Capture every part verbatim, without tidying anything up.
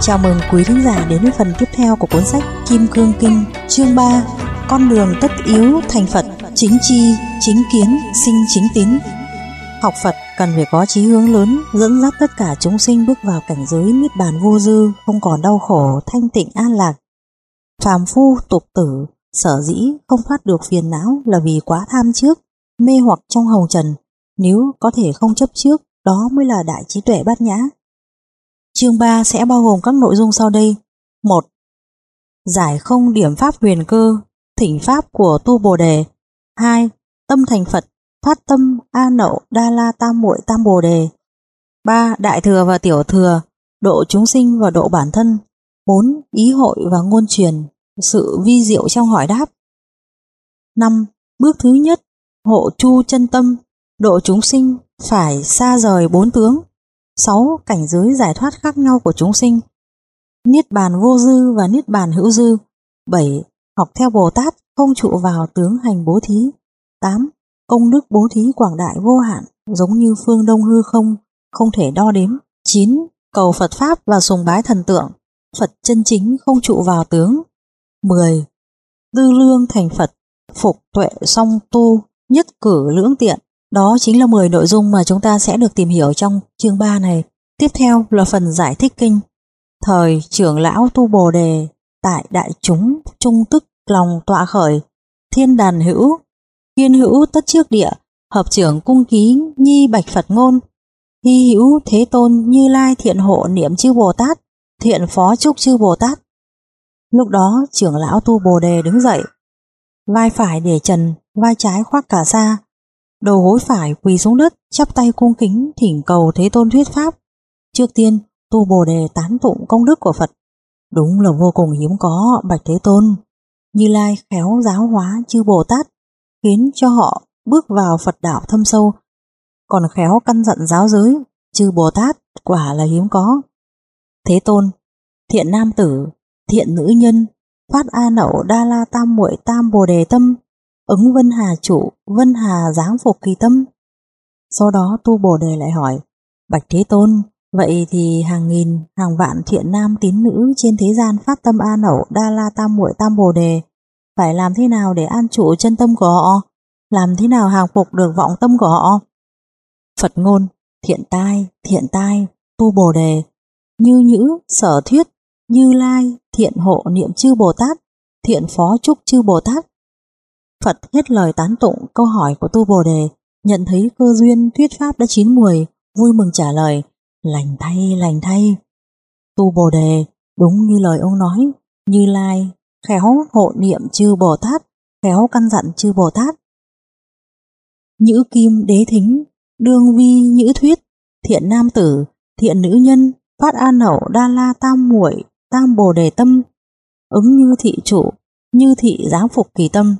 Chào mừng quý thính giả đến với phần tiếp theo của cuốn sách Kim Cương Kinh, chương ba, Con đường tất yếu thành Phật, chính tri, chính kiến, sinh chính tín. Học Phật cần phải có chí hướng lớn, dẫn dắt tất cả chúng sinh bước vào cảnh giới niết bàn vô dư, không còn đau khổ, thanh tịnh an lạc. Phàm phu tục tử sở dĩ không thoát được phiền não là vì quá tham trước, mê hoặc trong hồng trần. Nếu có thể không chấp trước, đó mới là đại trí tuệ bát nhã. Chương ba sẽ bao gồm các nội dung sau đây. một. Giải không điểm pháp huyền cơ, thỉnh pháp của tu Bồ Đề. hai. Tâm thành Phật, phát tâm A Nậu Đa La Tam Muội Tam Bồ Đề. ba. Đại thừa và tiểu thừa, độ chúng sinh và độ bản thân. bốn. Ý hội và ngôn truyền, sự vi diệu trong hỏi đáp. năm. Bước thứ nhất, hộ chu chân tâm, độ chúng sinh phải xa rời bốn tướng. sáu. Cảnh giới giải thoát khác nhau của chúng sinh, niết bàn vô dư và niết bàn hữu dư. bảy. Học theo Bồ Tát, không trụ vào tướng hành bố thí. tám. Công đức bố thí quảng đại vô hạn, giống như phương đông hư không, không thể đo đếm. chín. Cầu Phật Pháp và sùng bái thần tượng, Phật chân chính không trụ vào tướng. mười. Tư lương thành Phật, phục tuệ song tu, nhất cử lưỡng tiện. Đó chính là mười nội dung mà chúng ta sẽ được tìm hiểu trong chương ba này. Tiếp theo là phần giải thích kinh. Thời trưởng lão tu Bồ Đề, tại đại chúng trung tức lòng tọa khởi, thiên đàn hữu, kiên hữu tất trước địa, hợp trưởng cung ký nhi bạch Phật ngôn. Hy hữu Thế Tôn Như Lai thiện hộ niệm chư Bồ Tát, thiện phó chúc chư Bồ Tát. Lúc đó trưởng lão tu Bồ Đề đứng dậy, vai phải để trần, vai trái khoác cà sa, đầu gối phải quỳ xuống đất, chắp tay cung kính thỉnh cầu Thế Tôn thuyết pháp. Trước tiên, tu Bồ Đề tán tụng công đức của Phật. Đúng là vô cùng hiếm có, bạch Thế Tôn. Như Lai khéo giáo hóa chư Bồ Tát, khiến cho họ bước vào Phật đạo thâm sâu, còn khéo căn dặn giáo giới chư Bồ Tát quả là hiếm có. Thế Tôn, thiện nam tử, thiện nữ nhân, phát A Nậu Đa La Tam Muội Tam Bồ Đề tâm, ứng Vân Hà trụ, Vân Hà giáng phục kỳ tâm. Sau đó tu Bồ Đề lại hỏi, bạch Thế Tôn, vậy thì hàng nghìn, hàng vạn thiện nam tín nữ trên thế gian phát tâm A Nậu Đa La Tam Muội Tam Bồ Đề, phải làm thế nào để an trụ chân tâm của họ? Làm thế nào hàng phục được vọng tâm của họ? Phật ngôn, thiện tai, thiện tai, tu Bồ Đề, như nhữ, sở thuyết, Như Lai, thiện hộ niệm chư Bồ Tát, thiện phó chúc chư Bồ Tát. Phật hết lời tán tụng câu hỏi của tu Bồ Đề, nhận thấy cơ duyên thuyết pháp đã chín muồi, vui mừng trả lời, lành thay, lành thay. Tu Bồ Đề, đúng như lời ông nói, Như Lai khéo hộ niệm chư Bồ Tát, khéo căn dặn chư Bồ Tát. Nhữ kim đế thính, đương vi nhữ thuyết, thiện nam tử, thiện nữ nhân, phát A Nậu Đa La Tam Muội Tam Bồ Đề tâm, ứng như thị trụ, như thị giáng phục kỳ tâm.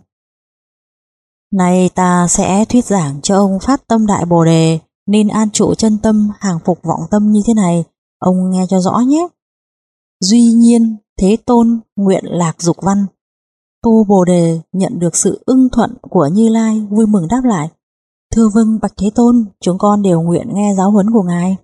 Này ta sẽ thuyết giảng cho ông phát tâm đại Bồ Đề nên an trụ chân tâm, hàng phục vọng tâm như thế này, ông nghe cho rõ nhé. Duy nhiên Thế Tôn nguyện lạc dục văn. Tu Bồ Đề nhận được sự ưng thuận của Như Lai, vui mừng đáp lại, thưa vâng bạch Thế Tôn, chúng con đều nguyện nghe giáo huấn của ngài.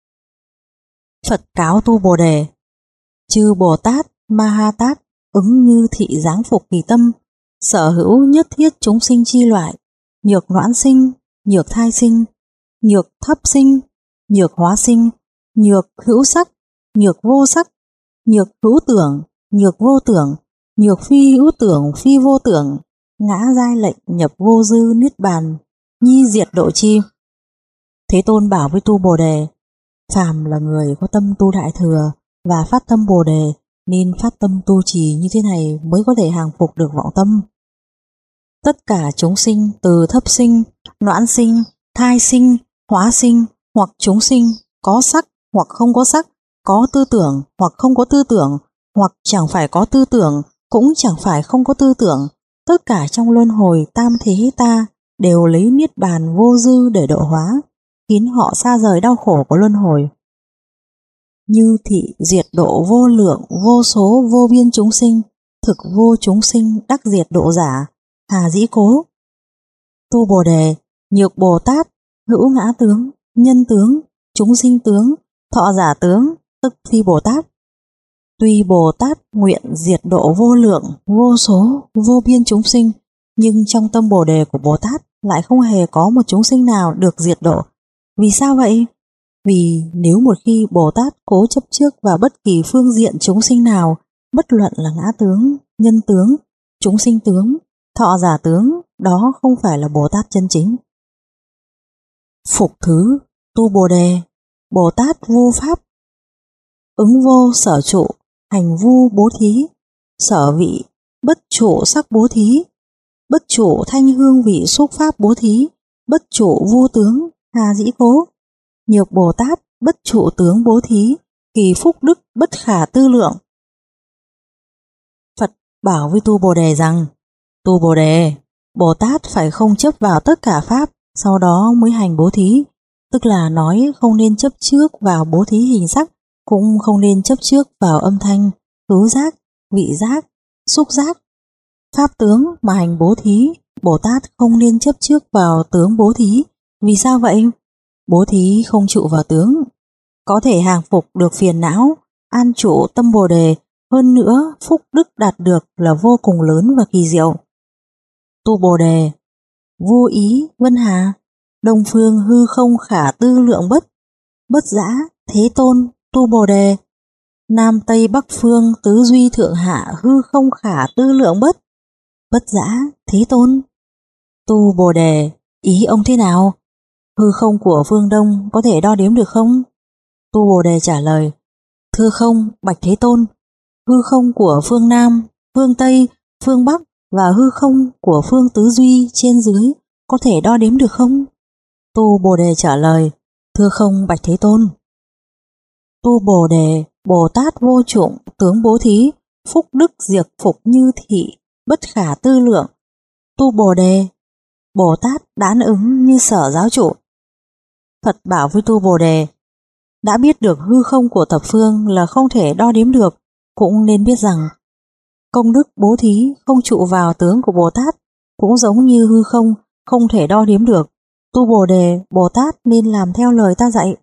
Phật cáo tu Bồ Đề, chư Bồ Tát Ma Ha Tát ứng như thị giáng phục kỳ tâm, sở hữu nhất thiết chúng sinh chi loại, nhược noãn sinh, nhược thai sinh, nhược thấp sinh, nhược hóa sinh, nhược hữu sắc, nhược vô sắc, nhược hữu tưởng, nhược vô tưởng, nhược phi hữu tưởng, phi vô tưởng, ngã giai lệnh nhập vô dư niết bàn, nhi diệt độ chi. Thế Tôn bảo với tu Bồ Đề, phàm là người có tâm tu đại thừa và phát tâm Bồ Đề nên phát tâm tu trì như thế này mới có thể hàng phục được vọng tâm. Tất cả chúng sinh từ thấp sinh, noãn sinh, thai sinh, hóa sinh hoặc chúng sinh có sắc hoặc không có sắc, có tư tưởng hoặc không có tư tưởng, hoặc chẳng phải có tư tưởng cũng chẳng phải không có tư tưởng, tất cả trong luân hồi tam thế ta đều lấy niết bàn vô dư để độ hóa, khiến họ xa rời đau khổ của luân hồi. Như thị diệt độ vô lượng vô số vô biên chúng sinh, thực vô chúng sinh đắc diệt độ giả, hà dĩ cố. Tu Bồ Đề, nhược Bồ Tát, hữu ngã tướng, nhân tướng, chúng sinh tướng, thọ giả tướng, tức phi Bồ Tát. Tuy Bồ Tát nguyện diệt độ vô lượng, vô số, vô biên chúng sinh, nhưng trong tâm Bồ đề của Bồ Tát lại không hề có một chúng sinh nào được diệt độ. Vì sao vậy? Vì nếu một khi Bồ Tát cố chấp trước vào bất kỳ phương diện chúng sinh nào, bất luận là ngã tướng, nhân tướng, chúng sinh tướng, thọ giả tướng, đó không phải là Bồ Tát chân chính. Phục thứ, tu Bồ đề, Bồ Tát vô pháp, ứng vô sở trụ, hành vu bố thí, sở vị, bất trụ sắc bố thí, bất trụ thanh hương vị xúc pháp bố thí, bất trụ vô tướng, hà dĩ cố. Nhược Bồ Tát bất trụ tướng bố thí, kỳ phúc đức bất khả tư lượng. Phật bảo với tu Bồ đề rằng, tu Bồ đề, Bồ Tát phải không chấp vào tất cả pháp, sau đó mới hành bố thí, tức là nói không nên chấp trước vào bố thí hình sắc, cũng không nên chấp trước vào âm thanh, khứu giác, vị giác, xúc giác. Pháp tướng mà hành bố thí, Bồ Tát không nên chấp trước vào tướng bố thí. Vì sao vậy? Bố thí không trụ vào tướng, có thể hàng phục được phiền não, an trụ tâm Bồ đề, hơn nữa phúc đức đạt được là vô cùng lớn và kỳ diệu. Tu Bồ đề, vô ý vân hà, đông phương hư không khả tư lượng bất, bất dã thế tôn tu Bồ đề, nam tây bắc phương tứ duy thượng hạ hư không khả tư lượng bất, bất dã thế tôn tu Bồ đề. Ý ông thế nào? Hư không của phương Đông có thể đo đếm được không? Tu Bồ đề trả lời, thưa không, bạch Thế Tôn, hư không của phương Nam, phương Tây, phương Bắc và hư không của phương tứ duy trên dưới có thể đo đếm được không? Tu Bồ đề trả lời, thưa không, bạch Thế Tôn. Tu Bồ đề, Bồ Tát vô trụng, tướng bố thí, phúc đức diệt phục như thị, bất khả tư lượng. Tu Bồ đề, Bồ Tát đán ứng như sở giáo chủ. Phật bảo với tu Bồ đề, đã biết được hư không của thập phương là không thể đo đếm được, cũng nên biết rằng công đức bố thí không trụ vào tướng của Bồ Tát, cũng giống như hư không không thể đo đếm được. Tu Bồ đề, Bồ Tát nên làm theo lời ta dạy.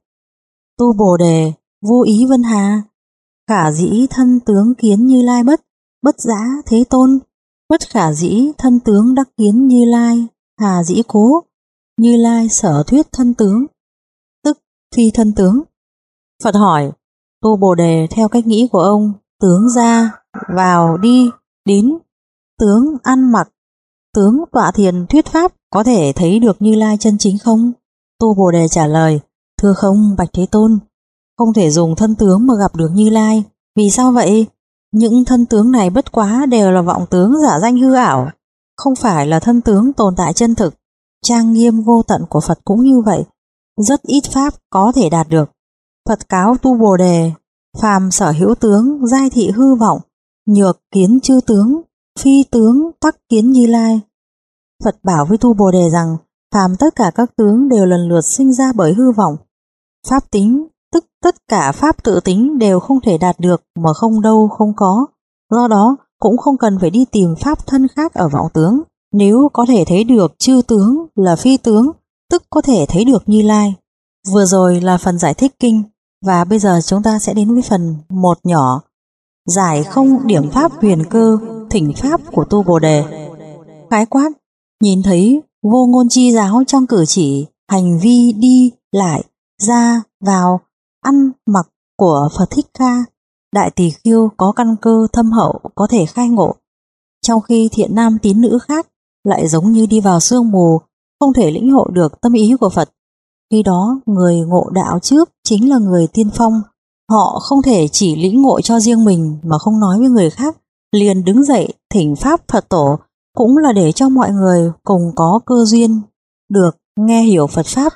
Tu Bồ đề, vô ý vân hà, khả dĩ thân tướng kiến Như Lai bất, bất dã Thế Tôn, bất khả dĩ thân tướng đắc kiến Như Lai, hà dĩ cố. Như Lai sở thuyết thân tướng, tức phi thân tướng. Phật hỏi, tu Bồ đề, theo cách nghĩ của ông, tướng ra, vào, đi, đến, tướng ăn mặc, tướng tọa thiền thuyết pháp có thể thấy được Như Lai chân chính không? Tu Bồ đề trả lời, thưa không, bạch Thế Tôn, không thể dùng thân tướng mà gặp được Như Lai. Vì sao vậy? Những thân tướng này bất quá đều là vọng tướng giả danh hư ảo, không phải là thân tướng tồn tại chân thực. Trang nghiêm vô tận của Phật cũng như vậy, rất ít pháp có thể đạt được. Phật cáo tu Bồ đề, phàm sở hữu tướng giai thị hư vọng, nhược kiến chư tướng, phi tướng tắc kiến Như Lai. Phật bảo với tu Bồ đề rằng, phàm tất cả các tướng đều lần lượt sinh ra bởi hư vọng. Pháp tính, tức tất cả pháp tự tính đều không thể đạt được mà không đâu không có. Do đó cũng không cần phải đi tìm pháp thân khác ở vọng tướng. Nếu có thể thấy được chư tướng là phi tướng, tức có thể thấy được Như Lai. Vừa rồi là phần giải thích kinh, và bây giờ chúng ta sẽ đến với phần một nhỏ, giải không điểm pháp huyền cơ, thỉnh pháp của tu Bồ đề. Khái quát, nhìn thấy vô ngôn chi giáo trong cử chỉ, hành vi đi, lại, ra, vào, ăn, mặc của Phật Thích Ca, Đại Tỳ Khưu có căn cơ thâm hậu có thể khai ngộ, trong khi thiện nam tín nữ khác lại giống như đi vào sương mù, không thể lĩnh ngộ được tâm ý của Phật. Khi đó người ngộ đạo trước chính là người tiên phong, họ không thể chỉ lĩnh ngộ cho riêng mình mà không nói với người khác, liền đứng dậy thỉnh pháp Phật tổ, cũng là để cho mọi người cùng có cơ duyên được nghe hiểu Phật pháp.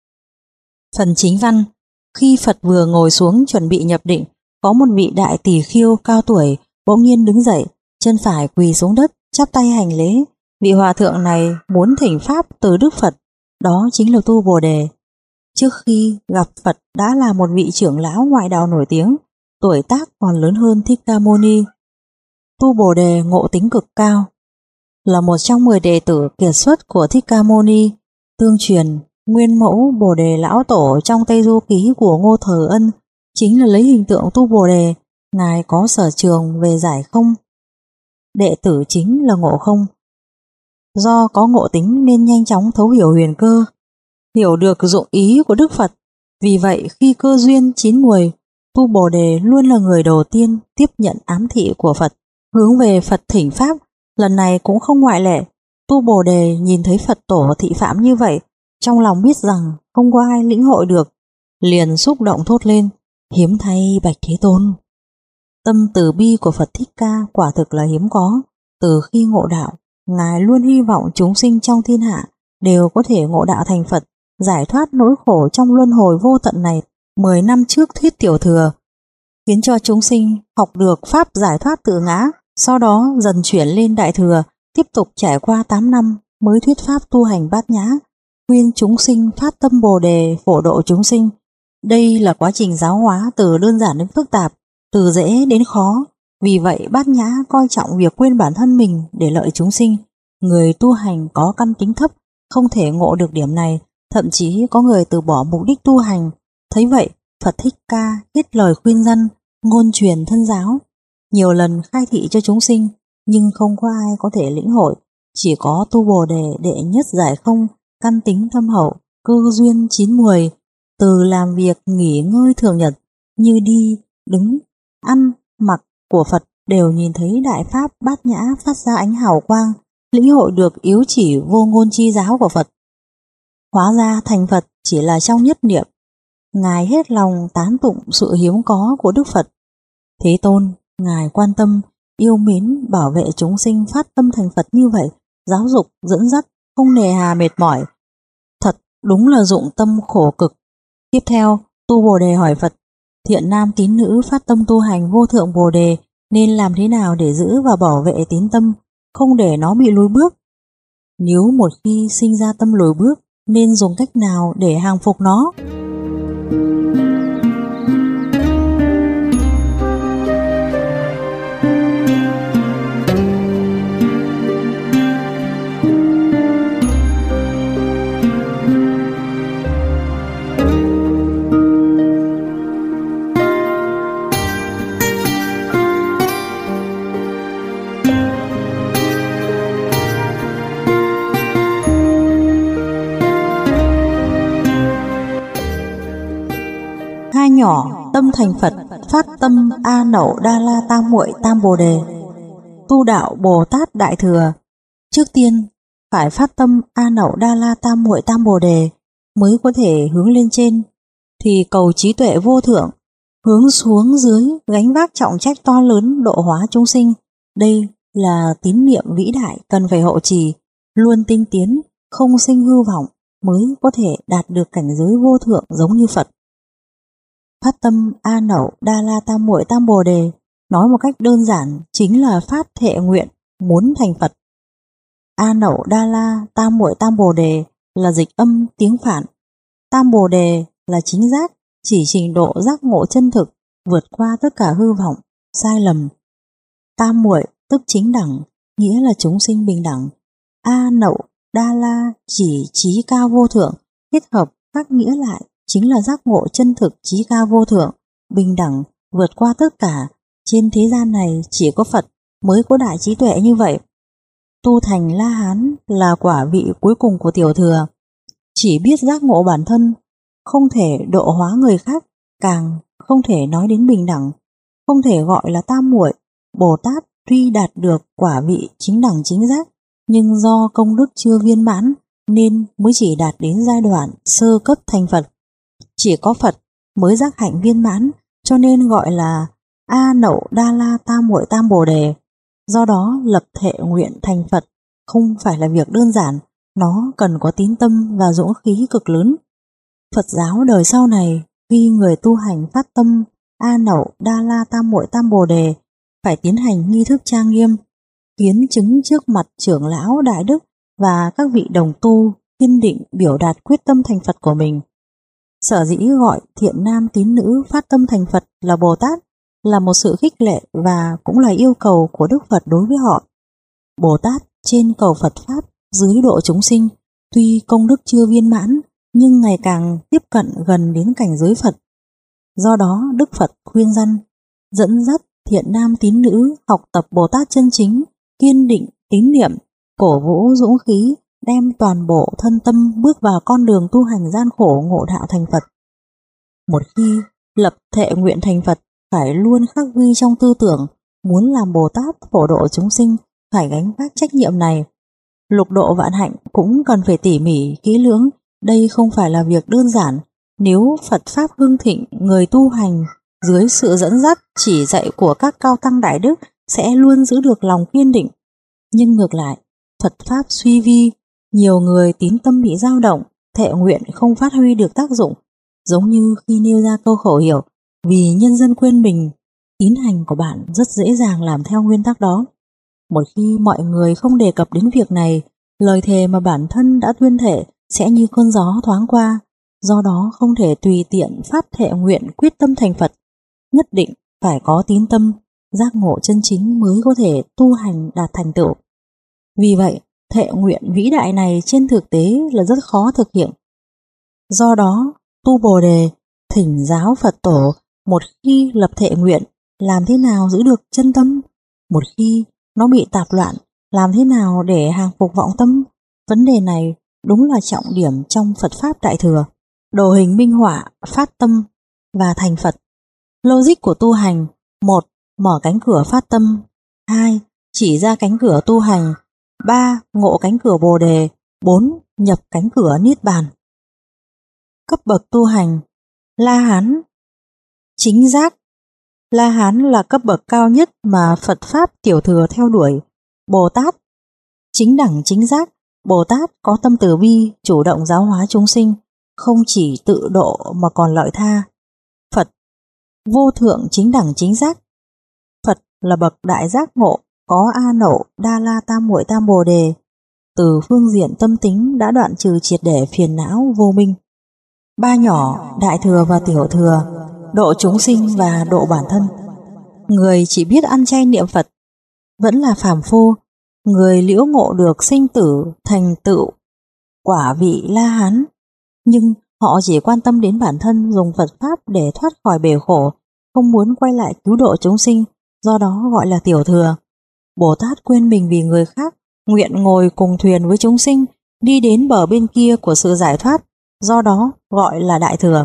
Phần chính văn, khi Phật vừa ngồi xuống chuẩn bị nhập định, có một vị đại tỳ khưu cao tuổi bỗng nhiên đứng dậy, chân phải quỳ xuống đất, chắp tay hành lễ. Vị hòa thượng này muốn thỉnh pháp từ Đức Phật, đó chính là tu Bồ đề. Trước khi gặp Phật đã là một vị trưởng lão ngoại đạo nổi tiếng, tuổi tác còn lớn hơn Thích Ca Mâu Ni. Tu Bồ đề ngộ tính cực cao, là một trong mười đệ tử kiệt xuất của Thích Ca Mâu Ni, tương truyền nguyên mẫu Bồ đề lão tổ trong Tây Du Ký của Ngô Thờ Ân chính là lấy hình tượng tu Bồ đề Ngài có sở trường về giải không. Đệ tử chính là Ngộ Không. Do có ngộ tính nên nhanh chóng thấu hiểu huyền cơ, hiểu được dụng ý của Đức Phật. Vì vậy khi cơ duyên chín mùi, tu Bồ Đề luôn là người đầu tiên tiếp nhận ám thị của Phật, hướng về Phật thỉnh pháp. Lần này cũng không ngoại lệ. Tu Bồ Đề nhìn thấy Phật tổ thị phạm như vậy, trong lòng biết rằng không có ai lĩnh hội được, liền xúc động thốt lên: hiếm thay bạch Thế Tôn. Tâm từ bi của Phật Thích Ca quả thực là hiếm có. Từ khi ngộ đạo, Ngài luôn hy vọng chúng sinh trong thiên hạ đều có thể ngộ đạo thành Phật, giải thoát nỗi khổ trong luân hồi vô tận này. Mười năm trước thuyết tiểu thừa, khiến cho chúng sinh học được pháp giải thoát tự ngã, sau đó dần chuyển lên đại thừa, tiếp tục trải qua tám năm mới thuyết pháp tu hành bát nhã, khuyên chúng sinh phát tâm Bồ Đề phổ độ chúng sinh. Đây là quá trình giáo hóa từ đơn giản đến phức tạp, từ dễ đến khó. Vì vậy bát nhã coi trọng việc quên bản thân mình để lợi chúng sinh. Người tu hành có căn tính thấp không thể ngộ được điểm này, thậm chí có người từ bỏ mục đích tu hành. Thấy vậy, Phật Thích Ca hết lời khuyên răn, ngôn truyền thân giáo, nhiều lần khai thị cho chúng sinh, nhưng không có ai có thể lĩnh hội. Chỉ có tu Bồ Đề đệ nhất giải không, căn tính thâm hậu, cơ duyên chín mùi, từ làm việc nghỉ ngơi thường nhật, như đi, đứng, ăn, mặc của Phật đều nhìn thấy đại pháp bát nhã phát ra ánh hào quang, lĩnh hội được yếu chỉ vô ngôn chi giáo của Phật. Hóa ra thành Phật chỉ là trong nhất niệm. Ngài hết lòng tán tụng sự hiếm có của Đức Phật. Thế Tôn, Ngài quan tâm, yêu mến, bảo vệ chúng sinh phát tâm thành Phật như vậy, giáo dục, dẫn dắt, không nề hà mệt mỏi. Thật đúng là dụng tâm khổ cực. Tiếp theo, tu Bồ Đề hỏi Phật: thiện nam tín nữ phát tâm tu hành vô thượng Bồ Đề nên làm thế nào để giữ và bảo vệ tín tâm, không để nó bị lùi bước? Nếu một khi sinh ra tâm lùi bước, nên dùng cách nào để hàng phục nó? Hai nhỏ tâm thành Phật, phát tâm A Nậu Đa La Tam Muội Tam Bồ Đề. Tu đạo Bồ Tát Đại Thừa, trước tiên phải phát tâm A Nậu Đa La Tam Muội Tam Bồ Đề mới có thể hướng lên trên, thì cầu trí tuệ vô thượng, hướng xuống dưới gánh vác trọng trách to lớn độ hóa chúng sinh. Đây là tín niệm vĩ đại cần phải hộ trì, luôn tinh tiến, không sinh hư vọng, mới có thể đạt được cảnh giới vô thượng giống như Phật. Phát tâm A Nậu Đa La Tam Muội Tam Bồ Đề, nói một cách đơn giản chính là phát thệ nguyện muốn thành Phật. A Nậu Đa La Tam Muội Tam Bồ Đề là dịch âm tiếng Phạn. Tam Bồ Đề là chính giác, chỉ trình độ giác ngộ chân thực, vượt qua tất cả hư vọng, sai lầm. Tam Muội tức chính đẳng, nghĩa là chúng sinh bình đẳng. A Nậu Đa La chỉ trí cao vô thượng, kết hợp các nghĩa lại chính là giác ngộ chân thực trí cao vô thượng, bình đẳng, vượt qua tất cả. Trên thế gian này chỉ có Phật mới có đại trí tuệ như vậy. Tu thành La Hán là quả vị cuối cùng của tiểu thừa, chỉ biết giác ngộ bản thân, không thể độ hóa người khác, càng không thể nói đến bình đẳng, không thể gọi là tam muội. Bồ Tát tuy đạt được quả vị chính đẳng chính giác, nhưng do công đức chưa viên mãn nên mới chỉ đạt đến giai đoạn sơ cấp thành Phật. Chỉ có Phật mới giác hạnh viên mãn, cho nên gọi là A Nậu Đa La Tam Muội Tam Bồ Đề. Do đó lập thệ nguyện thành Phật không phải là việc đơn giản, nó cần có tín tâm và dũng khí cực lớn. Phật giáo đời sau này, khi người tu hành phát tâm A Nậu Đa La Tam Muội Tam Bồ Đề, phải tiến hành nghi thức trang nghiêm, kiến chứng trước mặt trưởng lão đại đức và các vị đồng tu, kiên định biểu đạt quyết tâm thành Phật của mình. Sở dĩ gọi thiện nam tín nữ phát tâm thành Phật là Bồ Tát là một sự khích lệ và cũng là yêu cầu của Đức Phật đối với họ. Bồ Tát trên cầu Phật Pháp, dưới độ chúng sinh, tuy công đức chưa viên mãn nhưng ngày càng tiếp cận gần đến cảnh giới Phật. Do đó Đức Phật khuyên răn: dẫn dắt thiện nam tín nữ học tập Bồ Tát chân chính, kiên định tín niệm, cổ vũ dũng khí, đem toàn bộ thân tâm bước vào con đường tu hành gian khổ ngộ đạo thành Phật. Một khi lập thệ nguyện thành Phật, phải luôn khắc ghi trong tư tưởng, muốn làm Bồ Tát phổ độ chúng sinh, phải gánh vác trách nhiệm này. Lục độ vạn hạnh cũng cần phải tỉ mỉ, kỹ lưỡng, đây không phải là việc đơn giản. Nếu Phật Pháp hưng thịnh, người tu hành dưới sự dẫn dắt chỉ dạy của các cao tăng đại đức sẽ luôn giữ được lòng kiên định. Nhưng ngược lại, Phật Pháp suy vi, nhiều người tín tâm bị dao động, thệ nguyện không phát huy được tác dụng, giống như khi nêu ra câu khẩu hiệu vì nhân dân quên mình, tín hành của bạn rất dễ dàng làm theo nguyên tắc đó. Một khi mọi người không đề cập đến việc này, lời thề mà bản thân đã tuyên thệ sẽ như cơn gió thoáng qua, do đó không thể tùy tiện phát thệ nguyện quyết tâm thành Phật, nhất định phải có tín tâm, giác ngộ chân chính mới có thể tu hành đạt thành tựu. Vì vậy, thệ nguyện vĩ đại này trên thực tế là rất khó thực hiện. Do đó, tu Bồ Đề, thỉnh giáo Phật Tổ, một khi lập thệ nguyện, làm thế nào giữ được chân tâm? Một khi nó bị tạp loạn, làm thế nào để hàng phục vọng tâm? Vấn đề này đúng là trọng điểm trong Phật Pháp Đại Thừa. Đồ hình minh họa, phát tâm và thành Phật. Logic của tu hành: một. Mở cánh cửa phát tâm. hai. Chỉ ra cánh cửa tu hành. ba. Ngộ cánh cửa Bồ Đề. bốn. Nhập cánh cửa Niết Bàn. Cấp bậc tu hành: La Hán chính giác. La Hán là cấp bậc cao nhất mà Phật Pháp Tiểu Thừa theo đuổi. Bồ Tát chính đẳng chính giác. Bồ Tát có tâm từ bi, chủ động giáo hóa chúng sinh, không chỉ tự độ mà còn lợi tha. Phật vô thượng chính đẳng chính giác. Phật là bậc đại giác ngộ, có A Nậu, Đa La, Tam Muội, Tam Bồ Đề. Từ phương diện tâm tính đã đoạn trừ triệt để phiền não vô minh. Ba nhỏ, Đại Thừa và Tiểu Thừa, độ chúng sinh và độ bản thân. Người chỉ biết ăn chay niệm Phật vẫn là phàm phu. Người liễu ngộ được sinh tử thành tựu quả vị La Hán, nhưng họ chỉ quan tâm đến bản thân, dùng Phật Pháp để thoát khỏi bể khổ, không muốn quay lại cứu độ chúng sinh, do đó gọi là Tiểu Thừa. Bồ Tát quên mình vì người khác, nguyện ngồi cùng thuyền với chúng sinh, đi đến bờ bên kia của sự giải thoát, do đó gọi là Đại Thừa.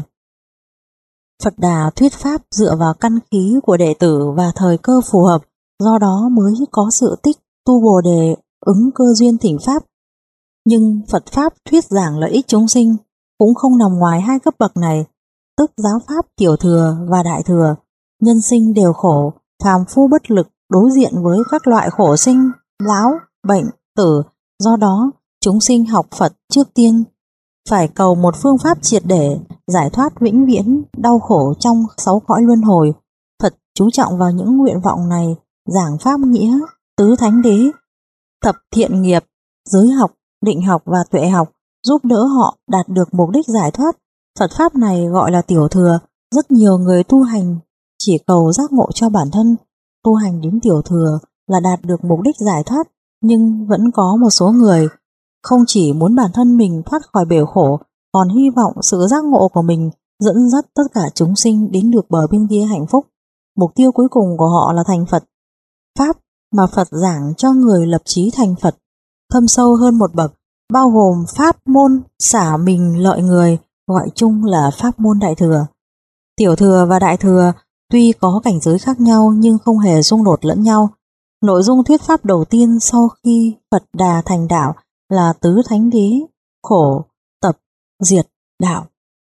Phật Đà thuyết Pháp dựa vào căn khí của đệ tử và thời cơ phù hợp, do đó mới có sự tích tu Bồ Đề ứng cơ duyên thỉnh Pháp. Nhưng Phật Pháp thuyết giảng lợi ích chúng sinh cũng không nằm ngoài hai cấp bậc này, tức giáo Pháp Tiểu Thừa và Đại Thừa. Nhân sinh đều khổ, phàm phu bất lực đối diện với các loại khổ sinh, lão, bệnh, tử, do đó chúng sinh học Phật trước tiên phải cầu một phương pháp triệt để giải thoát vĩnh viễn đau khổ trong sáu cõi luân hồi. Phật chú trọng vào những nguyện vọng này, giảng pháp nghĩa, tứ thánh đế, tập thiện nghiệp, giới học, định học và tuệ học, giúp đỡ họ đạt được mục đích giải thoát. Phật Pháp này gọi là Tiểu Thừa. Rất nhiều người tu hành chỉ cầu giác ngộ cho bản thân, tu hành đến Tiểu Thừa là đạt được mục đích giải thoát, nhưng vẫn có một số người không chỉ muốn bản thân mình thoát khỏi bể khổ, còn hy vọng sự giác ngộ của mình dẫn dắt tất cả chúng sinh đến được bờ bên kia hạnh phúc. Mục tiêu cuối cùng của họ là thành Phật. Pháp mà Phật giảng cho người lập chí thành Phật thâm sâu hơn một bậc, bao gồm pháp môn xả mình lợi người, gọi chung là pháp môn Đại Thừa. Tiểu Thừa và Đại Thừa tuy có cảnh giới khác nhau nhưng không hề xung đột lẫn nhau. Nội dung thuyết pháp đầu tiên sau khi Phật Đà thành đạo là tứ thánh đế, khổ, tập, diệt, đạo.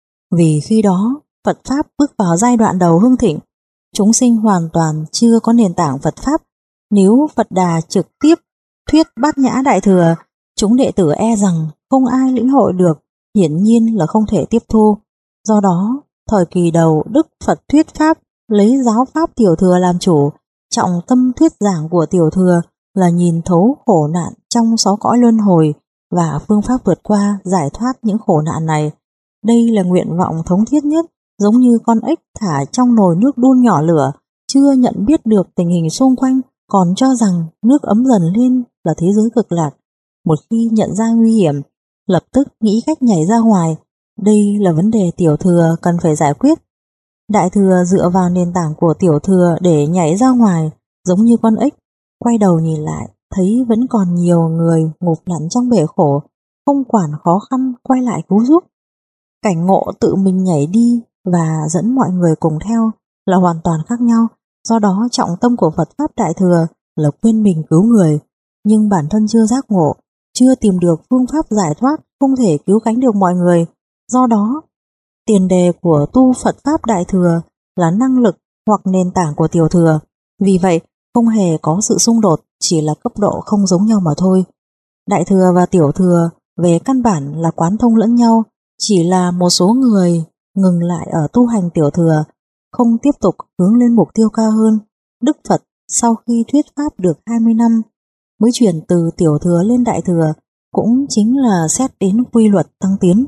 Vì khi đó Phật Pháp bước vào giai đoạn đầu hưng thịnh, chúng sinh hoàn toàn chưa có nền tảng Phật Pháp. Nếu Phật Đà trực tiếp thuyết Bát Nhã Đại Thừa, chúng đệ tử e rằng không ai lĩnh hội được, hiển nhiên là không thể tiếp thu. Do đó, thời kỳ đầu Đức Phật thuyết Pháp lấy giáo Pháp Tiểu Thừa làm chủ, trọng tâm thuyết giảng của Tiểu Thừa là nhìn thấu khổ nạn trong sáu cõi luân hồi và phương pháp vượt qua giải thoát những khổ nạn này. Đây là nguyện vọng thống thiết nhất, giống như con ếch thả trong nồi nước đun nhỏ lửa, chưa nhận biết được tình hình xung quanh, còn cho rằng nước ấm dần lên là thế giới cực lạc. Một khi nhận ra nguy hiểm, lập tức nghĩ cách nhảy ra ngoài. Đây là vấn đề Tiểu Thừa cần phải giải quyết. Đại thừa dựa vào nền tảng của tiểu thừa để nhảy ra ngoài, giống như con ếch, quay đầu nhìn lại, thấy vẫn còn nhiều người ngụp lặn trong bể khổ, không quản khó khăn quay lại cứu giúp. Cảnh ngộ tự mình nhảy đi và dẫn mọi người cùng theo là hoàn toàn khác nhau, do đó trọng tâm của Phật Pháp Đại Thừa là quên mình cứu người, nhưng bản thân chưa giác ngộ, chưa tìm được phương pháp giải thoát, không thể cứu cánh được mọi người. Do đó, tiền đề của tu Phật Pháp Đại Thừa là năng lực hoặc nền tảng của tiểu thừa. Vì vậy, không hề có sự xung đột, chỉ là cấp độ không giống nhau mà thôi. Đại thừa và tiểu thừa về căn bản là quán thông lẫn nhau, chỉ là một số người ngừng lại ở tu hành tiểu thừa, không tiếp tục hướng lên mục tiêu cao hơn. Đức Phật sau khi thuyết pháp được hai mươi năm mới chuyển từ tiểu thừa lên đại thừa, cũng chính là xét đến quy luật tăng tiến.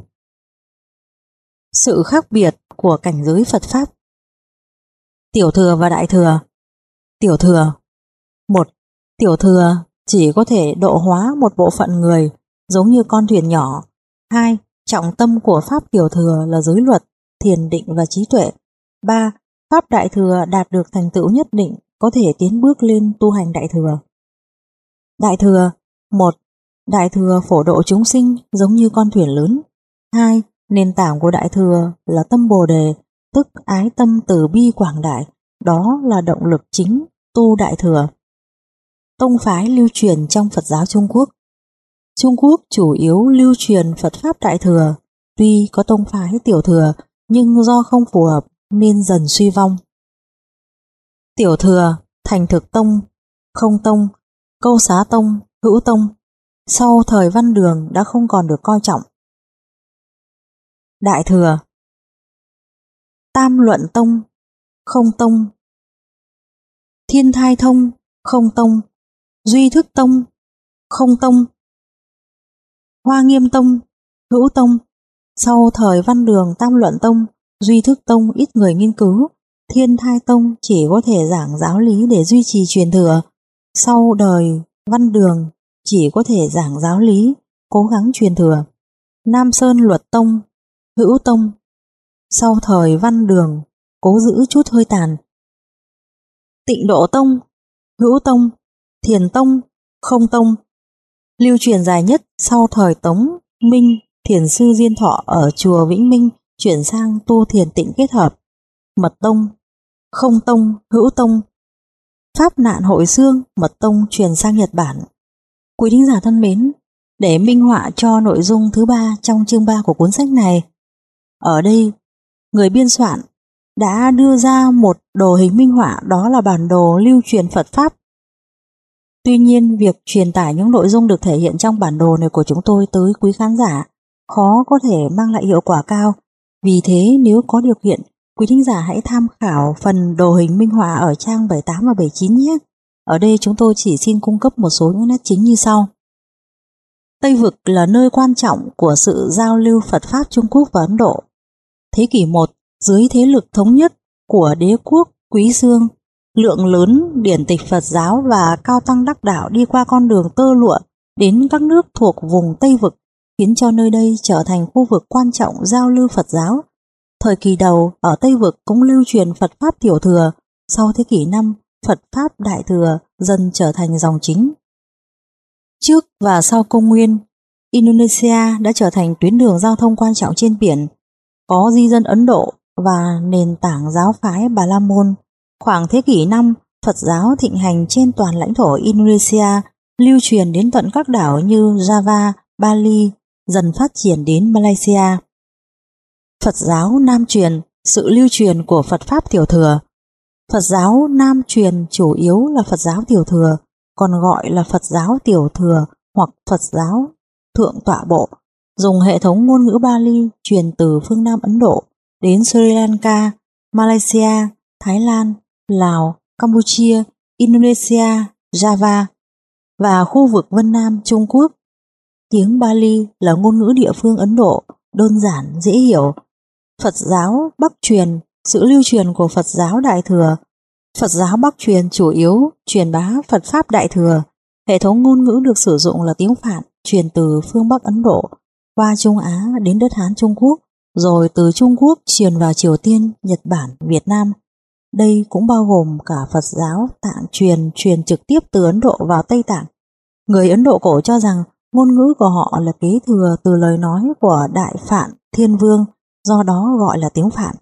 Sự khác biệt của cảnh giới Phật Pháp. Tiểu thừa và đại thừa. Tiểu thừa. Một. Tiểu thừa chỉ có thể độ hóa một bộ phận người, giống như con thuyền nhỏ. Hai. Trọng tâm của Pháp tiểu thừa là giới luật, thiền định và trí tuệ. Ba. Pháp đại thừa đạt được thành tựu nhất định, có thể tiến bước lên tu hành đại thừa. Đại thừa. Một. Đại thừa phổ độ chúng sinh giống như con thuyền lớn. Hai. Nền tảng của đại thừa là tâm Bồ đề, tức ái tâm từ bi quảng đại, đó là động lực chính tu đại thừa. Tông phái lưu truyền trong Phật giáo Trung Quốc. Trung Quốc chủ yếu lưu truyền Phật Pháp Đại Thừa, tuy có tông phái tiểu thừa nhưng do không phù hợp nên dần suy vong. Tiểu thừa, Thành Thực Tông, Không Tông, Câu Xá Tông, Hữu Tông sau thời Văn Đường đã không còn được coi trọng. Đại thừa, Tam Luận Tông, Không Tông, Thiên Thai Thông, Không Tông, Duy Thức Tông, Không Tông, Hoa Nghiêm Tông, Hữu Tông. Sau thời Văn Đường, Tam Luận Tông, Duy Thức Tông ít người nghiên cứu, Thiên Thai Tông chỉ có thể giảng giáo lý để duy trì truyền thừa. Sau đời Văn Đường chỉ có thể giảng giáo lý, cố gắng truyền thừa. Nam Sơn Luật Tông, Hữu Tông. Sau thời Văn Đường cố giữ chút hơi tàn. Tịnh Độ Tông, Hữu Tông, Thiền Tông, Không Tông. Lưu truyền dài nhất sau thời Tống, Minh, Thiền sư Diên Thọ ở chùa Vĩnh Minh chuyển sang tu thiền tịnh kết hợp. Mật Tông, Không Tông, Hữu Tông. Pháp Nạn Hội Xương, Mật Tông truyền sang Nhật Bản. Quý thính giả thân mến, để minh họa cho nội dung thứ ba trong chương ba của cuốn sách này, ở đây người biên soạn đã đưa ra một đồ hình minh họa, đó là bản đồ lưu truyền Phật Pháp. Tuy nhiên, việc truyền tải những nội dung được thể hiện trong bản đồ này của chúng tôi tới quý khán giả khó có thể mang lại hiệu quả cao. Vì thế, nếu có điều kiện, quý thính giả hãy tham khảo phần đồ hình minh họa ở trang bảy mươi tám và bảy mươi chín nhé. Ở đây chúng tôi chỉ xin cung cấp một số những nét chính như sau. Tây Vực là nơi quan trọng của sự giao lưu Phật Pháp Trung Quốc và Ấn Độ. Thế kỷ một, dưới thế lực thống nhất của đế quốc Quý Xương, lượng lớn điển tịch Phật giáo và cao tăng đắc đạo đi qua con đường tơ lụa đến các nước thuộc vùng Tây Vực, khiến cho nơi đây trở thành khu vực quan trọng giao lưu Phật giáo. Thời kỳ đầu ở Tây Vực cũng lưu truyền Phật Pháp tiểu thừa, sau thế kỷ năm, Phật Pháp Đại Thừa dần trở thành dòng chính. Trước và sau công nguyên, Indonesia đã trở thành tuyến đường giao thông quan trọng trên biển, có di dân Ấn Độ và nền tảng giáo phái Bà La Môn. Khoảng thế kỷ năm, Phật giáo thịnh hành trên toàn lãnh thổ Indonesia, lưu truyền đến tận các đảo như Java, Bali, dần phát triển đến Malaysia. Phật giáo Nam truyền, sự lưu truyền của Phật Pháp tiểu thừa. Phật giáo Nam truyền chủ yếu là Phật giáo tiểu thừa, còn gọi là Phật giáo tiểu thừa hoặc Phật giáo thượng tọa bộ, dùng hệ thống ngôn ngữ Bali truyền từ phương Nam Ấn Độ đến Sri Lanka, Malaysia, Thái Lan, Lào, Campuchia, Indonesia, Java và khu vực Vân Nam Trung Quốc. Tiếng Bali là ngôn ngữ địa phương Ấn Độ, đơn giản, dễ hiểu. Phật giáo Bắc truyền, sự lưu truyền của Phật giáo Đại thừa. Phật giáo Bắc truyền chủ yếu truyền bá Phật Pháp Đại thừa. Hệ thống ngôn ngữ được sử dụng là tiếng Phạn, truyền từ phương Bắc Ấn Độ qua Trung Á đến đất Hán Trung Quốc rồi từ Trung Quốc truyền vào Triều Tiên, Nhật Bản, Việt Nam. Đây cũng bao gồm cả Phật giáo Tạng truyền truyền trực tiếp từ Ấn Độ vào Tây Tạng. Người Ấn Độ cổ cho rằng ngôn ngữ của họ là kế thừa từ lời nói của Đại Phạn Thiên Vương, do đó gọi là tiếng Phạn.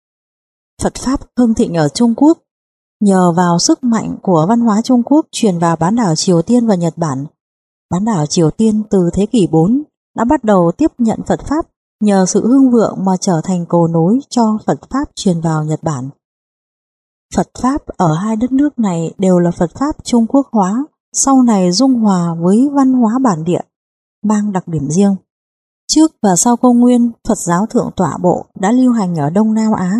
Phật Pháp hưng thịnh ở Trung Quốc. Nhờ vào sức mạnh của văn hóa Trung Quốc truyền vào bán đảo Triều Tiên và Nhật Bản, bán đảo Triều Tiên từ thế kỷ bốn đã bắt đầu tiếp nhận Phật Pháp nhờ sự hưng vượng mà trở thành cầu nối cho Phật Pháp truyền vào Nhật Bản. Phật Pháp ở hai đất nước này đều là Phật Pháp Trung Quốc hóa, sau này dung hòa với văn hóa bản địa, mang đặc điểm riêng. Trước và sau công nguyên, Phật giáo Thượng Tọa Bộ đã lưu hành ở Đông Nam Á.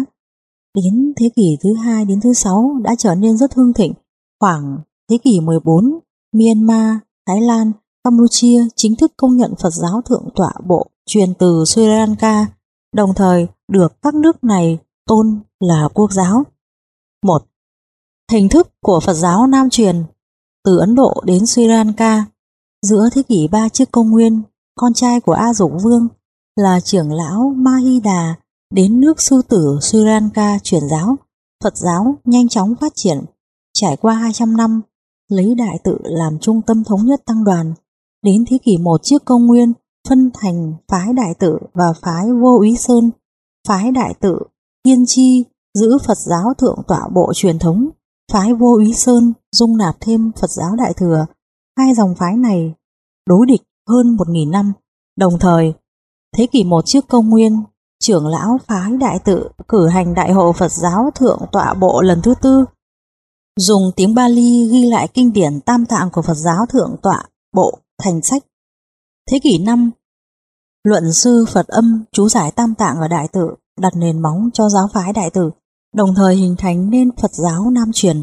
Đến thế kỷ thứ hai đến thứ sáu đã trở nên rất hưng thịnh. Khoảng thế kỷ mười bốn, Myanmar, Thái Lan, Campuchia chính thức công nhận Phật giáo Thượng Tọa Bộ truyền từ Sri Lanka, đồng thời được các nước này tôn là quốc giáo. một. Hình thức của Phật giáo Nam truyền. Từ Ấn Độ đến Sri Lanka, giữa thế kỷ ba trước công nguyên, con trai của A Dục Vương là trưởng lão Mahida đến nước sư tử Sri Lanka truyền giáo. Phật giáo nhanh chóng phát triển, trải qua hai trăm năm, lấy Đại Tự làm trung tâm thống nhất tăng đoàn. Đến thế kỷ một trước công nguyên, phân thành phái Đại Tự và phái Vô Úy Sơn. Phái Đại Tự kiên chi giữ Phật giáo Thượng Tọa Bộ truyền thống, phái Vô Úy Sơn dung nạp thêm Phật giáo Đại Thừa. Hai dòng phái này đối địch hơn một nghìn năm. Đồng thời, thế kỷ một trước công nguyên, trưởng lão phái Đại Tự cử hành đại hội Phật giáo Thượng Tọa Bộ lần thứ tư, dùng tiếng Bali ghi lại kinh điển Tam Tạng của Phật giáo Thượng Tọa Bộ thành sách. Thế kỷ năm, luận sư Phật âm chú giải Tam Tạng ở Đại Tự đặt nền móng cho giáo phái Đại Tự, đồng thời hình thành nên Phật giáo Nam truyền.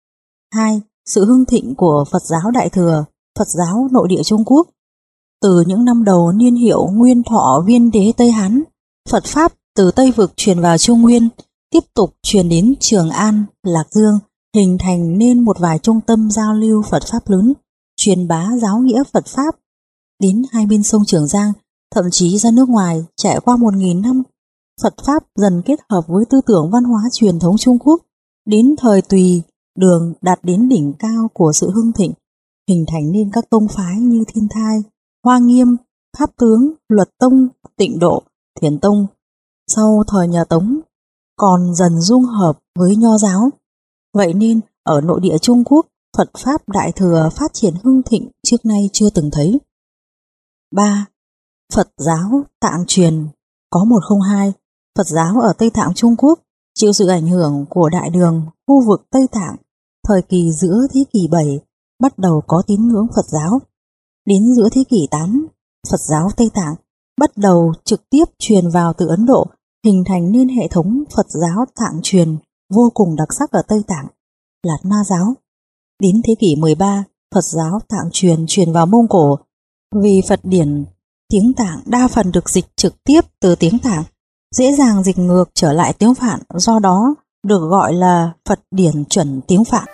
hai. Sự hưng thịnh của Phật giáo Đại Thừa, Phật giáo nội địa Trung Quốc. Từ những năm đầu niên hiệu Nguyên Thọ Viên Đế Tây Hán, Phật Pháp từ Tây Vực truyền vào Trung Nguyên, tiếp tục truyền đến Trường An, Lạc Dương, hình thành nên một vài trung tâm giao lưu Phật Pháp lớn, truyền bá giáo nghĩa Phật Pháp đến hai bên sông Trường Giang, thậm chí ra nước ngoài. Trải qua một nghìn năm, Phật Pháp dần kết hợp với tư tưởng văn hóa truyền thống Trung Quốc. Đến thời Tùy, Đường đạt đến đỉnh cao của sự hưng thịnh, hình thành nên các tông phái như Thiên Thai, Hoa Nghiêm, Pháp Tướng, Luật Tông, Tịnh Độ, Thiền Tông. Sau thời nhà Tống còn dần dung hợp với Nho giáo. Vậy nên ở nội địa Trung Quốc, Phật Pháp Đại Thừa phát triển hưng thịnh trước nay chưa từng thấy. ba. Phật giáo Tạng truyền. Có một không hai, Phật giáo ở Tây Tạng Trung Quốc chịu sự ảnh hưởng của Đại Đường, khu vực Tây Tạng. Thời kỳ giữa thế kỷ bảy bắt đầu có tín ngưỡng Phật giáo. Đến giữa thế kỷ tám, Phật giáo Tây Tạng bắt đầu trực tiếp truyền vào từ Ấn Độ, hình thành nên hệ thống Phật giáo Tạng truyền vô cùng đặc sắc ở Tây Tạng, Lạt Ma giáo. Đến thế kỷ mười ba, Phật giáo Tạng truyền truyền vào Mông Cổ. Vì Phật điển tiếng Tạng đa phần được dịch trực tiếp từ tiếng Tạng, dễ dàng dịch ngược trở lại tiếng Phạn, do đó được gọi là Phật điển chuẩn tiếng Phạn.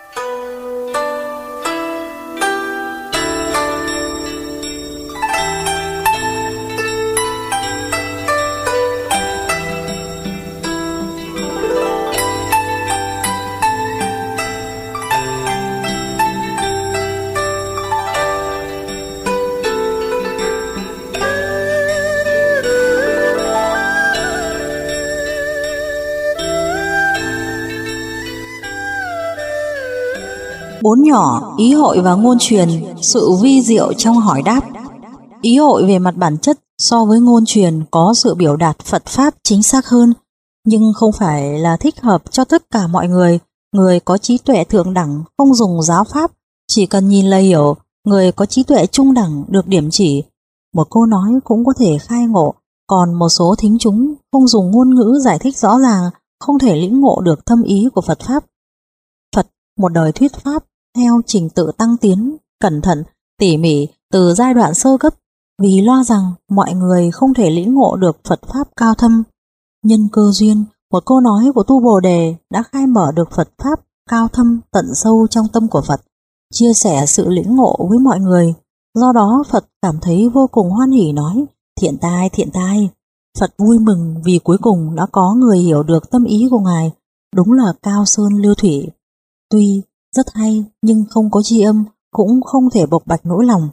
Bốn nhỏ, ý hội và ngôn truyền, sự vi diệu trong hỏi đáp. Ý hội về mặt bản chất so với ngôn truyền có sự biểu đạt Phật Pháp chính xác hơn, nhưng không phải là thích hợp cho tất cả mọi người. Người có trí tuệ thượng đẳng không dùng giáo pháp, chỉ cần nhìn là hiểu. Người có trí tuệ trung đẳng được điểm chỉ, một câu nói cũng có thể khai ngộ. Còn một số thính chúng không dùng ngôn ngữ giải thích rõ ràng, không thể lĩnh ngộ được thâm ý của Phật Pháp. Phật một đời thuyết Pháp theo trình tự tăng tiến, cẩn thận, tỉ mỉ từ giai đoạn sơ cấp, vì lo rằng mọi người không thể lĩnh ngộ được Phật Pháp cao thâm. Nhân cơ duyên, một câu nói của Tu Bồ Đề đã khai mở được Phật Pháp cao thâm tận sâu trong tâm của Phật, chia sẻ sự lĩnh ngộ với mọi người. Do đó Phật cảm thấy vô cùng hoan hỉ nói: thiện tai, thiện tai, Phật vui mừng vì cuối cùng đã có người hiểu được tâm ý của Ngài, đúng là Cao Sơn Lưu Thủy. Tuy rất hay nhưng không có tri âm, cũng không thể bộc bạch nỗi lòng.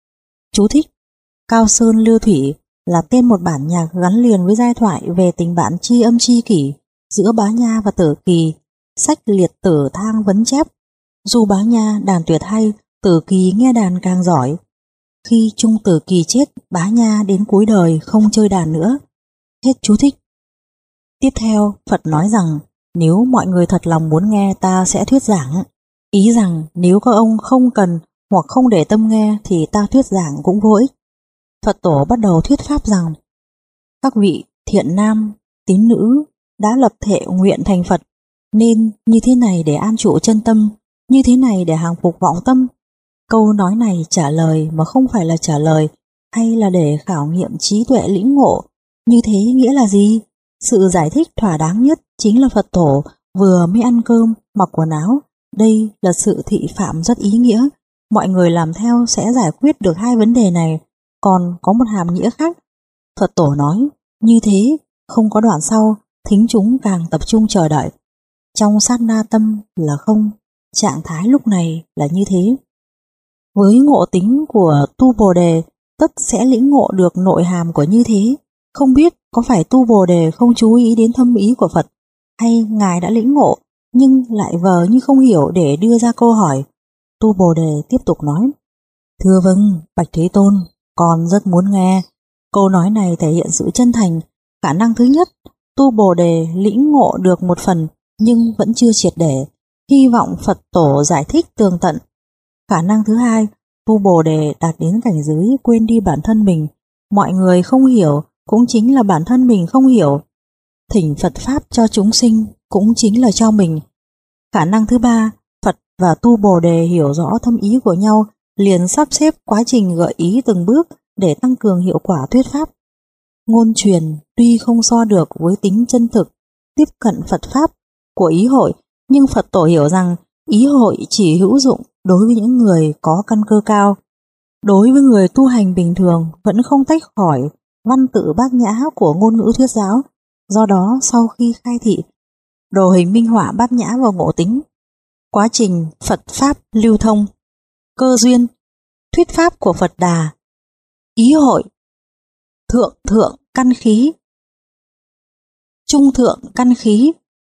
Chú thích: Cao Sơn Lưu Thủy là tên một bản nhạc gắn liền với giai thoại về tình bạn tri âm tri kỷ giữa Bá Nha và Tử Kỳ. Sách Liệt Tử Thang vấn chép: dù Bá Nha đàn tuyệt hay, Tử Kỳ nghe đàn càng giỏi. Khi Trung Tử Kỳ chết, Bá Nha đến cuối đời không chơi đàn nữa. Hết chú thích. Tiếp theo, Phật nói rằng nếu mọi người thật lòng muốn nghe, ta sẽ thuyết giảng. Ý rằng nếu các ông không cần hoặc không để tâm nghe thì ta thuyết giảng cũng vô ích. Phật tổ bắt đầu thuyết pháp rằng: các vị thiện nam, tín nữ đã lập thệ nguyện thành Phật, nên như thế này để an trụ chân tâm, như thế này để hàng phục vọng tâm. Câu nói này trả lời mà không phải là trả lời, hay là để khảo nghiệm trí tuệ lĩnh ngộ. Như thế nghĩa là gì? Sự giải thích thỏa đáng nhất chính là Phật tổ vừa mới ăn cơm, mặc quần áo. Đây là sự thị phạm rất ý nghĩa. Mọi người làm theo sẽ giải quyết được hai vấn đề này. Còn có một hàm nghĩa khác. Phật tổ nói, như thế, không có đoạn sau, thính chúng càng tập trung chờ đợi. Trong sát na tâm là không, trạng thái lúc này là như thế. Với ngộ tính của tu Bồ Đề, tất sẽ lĩnh ngộ được nội hàm của như thế. Không biết có phải tu Bồ Đề không chú ý đến thâm ý của Phật, hay Ngài đã lĩnh ngộ nhưng lại vờ như không hiểu để đưa ra câu hỏi. Tu Bồ Đề tiếp tục nói: thưa vâng, Bạch Thế Tôn, con rất muốn nghe. Câu nói này thể hiện sự chân thành. Khả năng thứ nhất, tu Bồ Đề lĩnh ngộ được một phần nhưng vẫn chưa triệt để, hy vọng Phật tổ giải thích tường tận. Khả năng thứ hai, tu Bồ Đề đạt đến cảnh giới quên đi bản thân mình. Mọi người không hiểu cũng chính là bản thân mình không hiểu. Thỉnh Phật Pháp cho chúng sinh cũng chính là cho mình. Khả năng thứ ba, Phật và tu Bồ Đề hiểu rõ thâm ý của nhau, liền sắp xếp quá trình gợi ý từng bước để tăng cường hiệu quả thuyết pháp. Ngôn truyền tuy không so được với tính chân thực, tiếp cận Phật Pháp của ý hội, nhưng Phật tổ hiểu rằng ý hội chỉ hữu dụng đối với những người có căn cơ cao. Đối với người tu hành bình thường vẫn không tách khỏi văn tự bát nhã của ngôn ngữ thuyết giáo. Do đó sau khi khai thị, đồ hình minh họa bát nhã vào ngộ tính, quá trình Phật Pháp lưu thông, cơ duyên, thuyết pháp của Phật Đà, ý hội, thượng thượng căn khí, trung thượng căn khí,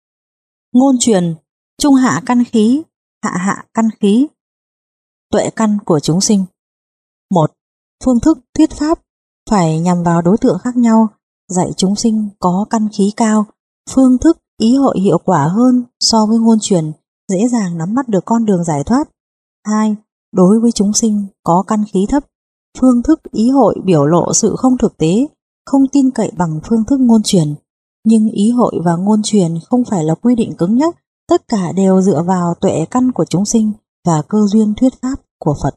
ngôn truyền, trung hạ căn khí, hạ hạ căn khí, tuệ căn của chúng sinh. Một, phương thức thuyết pháp phải nhằm vào đối tượng khác nhau, dạy chúng sinh có căn khí cao. Phương thức ý hội hiệu quả hơn so với ngôn truyền, dễ dàng nắm bắt được con đường giải thoát. Hai, đối với chúng sinh có căn khí thấp, phương thức ý hội biểu lộ sự không thực tế, không tin cậy bằng phương thức ngôn truyền. Nhưng ý hội và ngôn truyền không phải là quy định cứng nhắc, tất cả đều dựa vào tuệ căn của chúng sinh và cơ duyên thuyết pháp của Phật.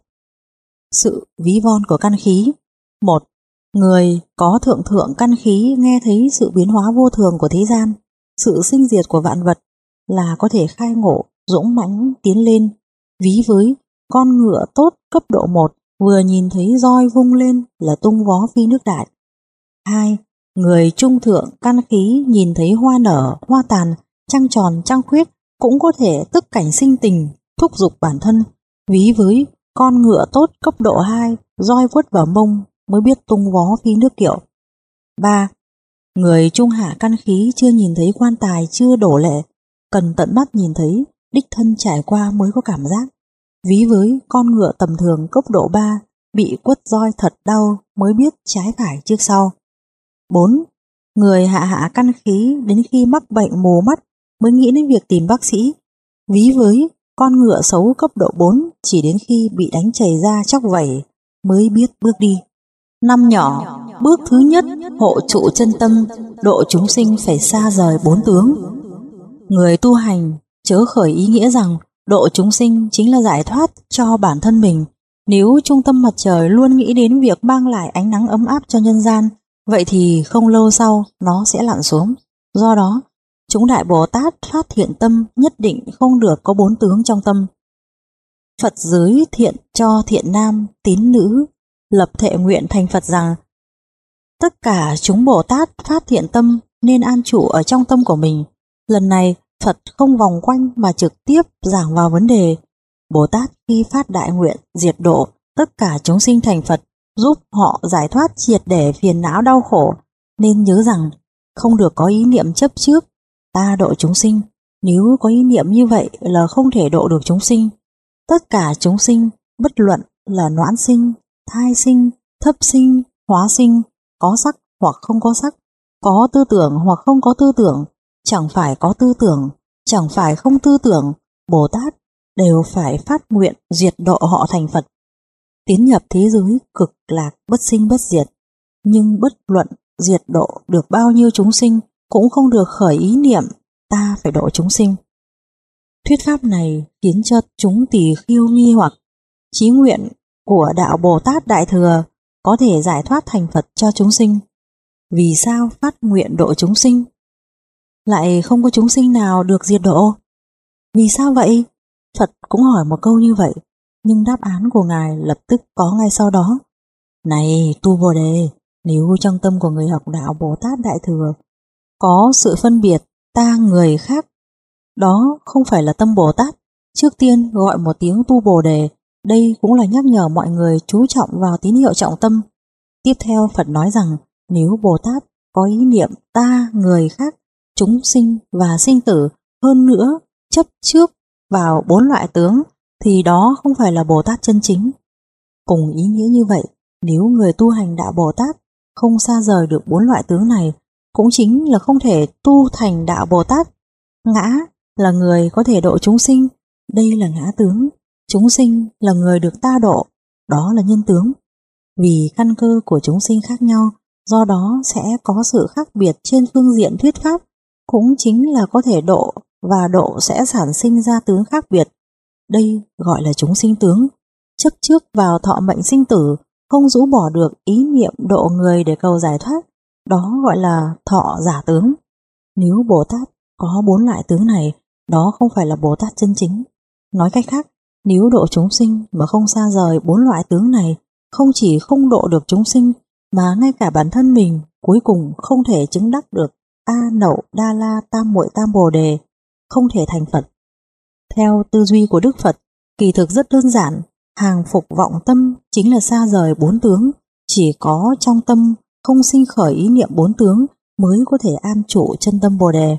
Sự ví von của căn khí. Một, người có thượng thượng căn khí nghe thấy sự biến hóa vô thường của thế gian, sự sinh diệt của vạn vật, là có thể khai ngộ, dũng mãnh tiến lên. Ví với con ngựa tốt cấp độ một vừa nhìn thấy roi vung lên là tung vó phi nước đại. Hai, người trung thượng căn khí nhìn thấy hoa nở, hoa tàn, trăng tròn, trăng khuyết cũng có thể tức cảnh sinh tình, thúc giục bản thân. Ví với con ngựa tốt cấp độ hai, roi vuốt vào mông mới biết tung vó phi nước kiệu. Ba, người trung hạ căn khí chưa nhìn thấy quan tài chưa đổ lệ, cần tận mắt nhìn thấy, đích thân trải qua mới có cảm giác. Ví với con ngựa tầm thường cấp độ ba, bị quất roi thật đau mới biết trái phải trước sau. Bốn, người hạ hạ căn khí đến khi mắc bệnh mù mắt mới nghĩ đến việc tìm bác sĩ. Ví với con ngựa xấu cấp độ bốn, chỉ đến khi bị đánh chảy ra chóc vẩy mới biết bước đi. Năm nhỏ, bước thứ nhất hộ trụ chân tâm, độ chúng sinh phải xa rời bốn tướng. Người tu hành chớ khởi ý nghĩa rằng độ chúng sinh chính là giải thoát cho bản thân mình. Nếu trung tâm mặt trời luôn nghĩ đến việc mang lại ánh nắng ấm áp cho nhân gian, vậy thì không lâu sau nó sẽ lặn xuống. Do đó, chúng Đại Bồ Tát phát thiện tâm nhất định không được có bốn tướng trong tâm. Phật giới thiện cho thiện nam, tín nữ lập thệ nguyện thành Phật rằng: Tất cả chúng Bồ Tát phát thiện tâm nên an trụ ở trong tâm của mình. Lần này Phật không vòng quanh mà trực tiếp giảng vào vấn đề. Bồ Tát khi phát đại nguyện diệt độ tất cả chúng sinh thành Phật, giúp họ giải thoát triệt để phiền não đau khổ, nên nhớ rằng không được có ý niệm chấp trước ta độ chúng sinh. Nếu có ý niệm như vậy là không thể độ được chúng sinh. Tất cả chúng sinh, bất luận là noãn sinh, thai sinh, thấp sinh, hóa sinh, có sắc hoặc không có sắc, có tư tưởng hoặc không có tư tưởng, chẳng phải có tư tưởng, chẳng phải không tư tưởng, Bồ Tát đều phải phát nguyện diệt độ họ thành Phật, tiến nhập thế giới cực lạc bất sinh bất diệt. Nhưng bất luận diệt độ được bao nhiêu chúng sinh cũng không được khởi ý niệm ta phải độ chúng sinh. Thuyết pháp này khiến cho chúng tỳ khưu nghi hoặc. Chí nguyện của đạo Bồ Tát Đại Thừa có thể giải thoát thành Phật cho chúng sinh, vì sao phát nguyện độ chúng sinh lại không có chúng sinh nào được diệt độ? Vì sao vậy? Phật cũng hỏi một câu như vậy, nhưng đáp án của Ngài lập tức có ngay sau đó. Này tu Bồ Đề, nếu trong tâm của người học đạo Bồ Tát Đại Thừa có sự phân biệt ta người khác, đó không phải là tâm Bồ Tát. Trước tiên gọi một tiếng tu Bồ Đề, đây cũng là nhắc nhở mọi người chú trọng vào tín hiệu trọng tâm. Tiếp theo Phật nói rằng nếu Bồ Tát có ý niệm ta người khác, chúng sinh và sinh tử, hơn nữa chấp trước vào bốn loại tướng, thì đó không phải là Bồ Tát chân chính. Cùng ý nghĩa như vậy, nếu người tu hành đạo Bồ Tát không xa rời được bốn loại tướng này, cũng chính là không thể tu thành đạo Bồ Tát. Ngã là người có thể độ chúng sinh, đây là ngã tướng. Chúng sinh là người được ta độ, đó là nhân tướng. Vì căn cơ của chúng sinh khác nhau, do đó sẽ có sự khác biệt trên phương diện thuyết pháp, cũng chính là có thể độ và độ sẽ sản sinh ra tướng khác biệt. Đây gọi là chúng sinh tướng. Chấp trước vào thọ mệnh sinh tử, không rũ bỏ được ý niệm độ người để cầu giải thoát, đó gọi là thọ giả tướng. Nếu Bồ Tát có bốn loại tướng này, đó không phải là Bồ Tát chân chính. Nói cách khác, nếu độ chúng sinh mà không xa rời bốn loại tướng này, không chỉ không độ được chúng sinh, mà ngay cả bản thân mình cuối cùng không thể chứng đắc được A Nậu Đa La Tam Muội Tam Bồ Đề, không thể thành Phật. Theo tư duy của Đức Phật, kỳ thực rất đơn giản, hàng phục vọng tâm chính là xa rời bốn tướng, chỉ có trong tâm không sinh khởi ý niệm bốn tướng mới có thể an trụ chân tâm Bồ Đề.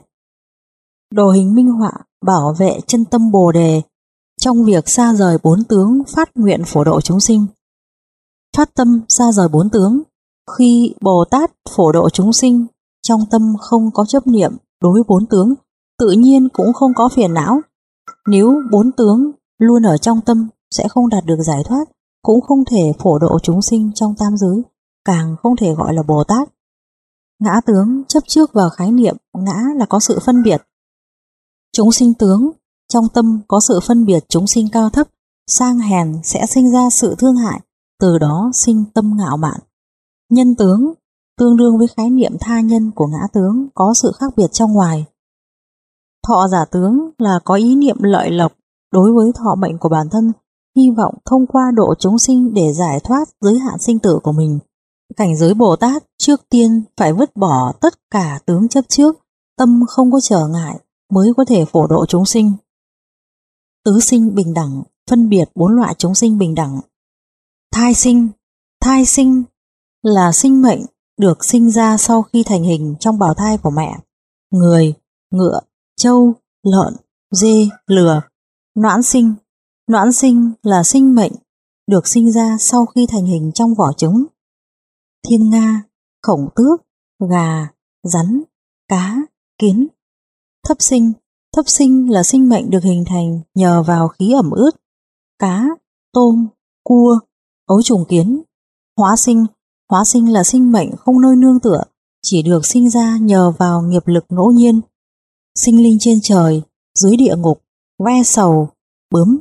Đồ hình minh họa bảo vệ chân tâm Bồ Đề trong việc xa rời bốn tướng, phát nguyện phổ độ chúng sinh. Phát tâm xa rời bốn tướng, khi Bồ Tát phổ độ chúng sinh, trong tâm không có chấp niệm đối với bốn tướng, tự nhiên cũng không có phiền não. Nếu bốn tướng luôn ở trong tâm, sẽ không đạt được giải thoát, cũng không thể phổ độ chúng sinh trong tam giới, càng không thể gọi là Bồ Tát. Ngã tướng chấp trước vào khái niệm ngã là có sự phân biệt. Chúng sinh tướng, trong tâm có sự phân biệt chúng sinh cao thấp, sang hèn sẽ sinh ra sự thương hại, từ đó sinh tâm ngạo mạn. Nhân tướng tương đương với khái niệm tha nhân của ngã tướng, có sự khác biệt trong ngoài. Thọ giả tướng là có ý niệm lợi lộc đối với thọ mệnh của bản thân, hy vọng thông qua độ chúng sinh để giải thoát giới hạn sinh tử của mình. Cảnh giới Bồ Tát trước tiên phải vứt bỏ tất cả tướng chấp trước, tâm không có trở ngại mới có thể phổ độ chúng sinh. Tứ sinh bình đẳng, phân biệt bốn loại chúng sinh bình đẳng. Thai sinh, thai sinh là sinh mệnh được sinh ra sau khi thành hình trong bào thai của mẹ. Người, ngựa, trâu, lợn, dê, lừa. Noãn sinh, noãn sinh là sinh mệnh được sinh ra sau khi thành hình trong vỏ trứng. Thiên nga, khổng tước, gà, rắn, cá, kiến. Thấp sinh, thấp sinh là sinh mệnh được hình thành nhờ vào khí ẩm ướt. Cá, tôm, cua, ấu trùng kiến. Hóa sinh, hóa sinh là sinh mệnh không nơi nương tựa, chỉ được sinh ra nhờ vào nghiệp lực ngẫu nhiên. Sinh linh trên trời, dưới địa ngục, ve sầu, bướm.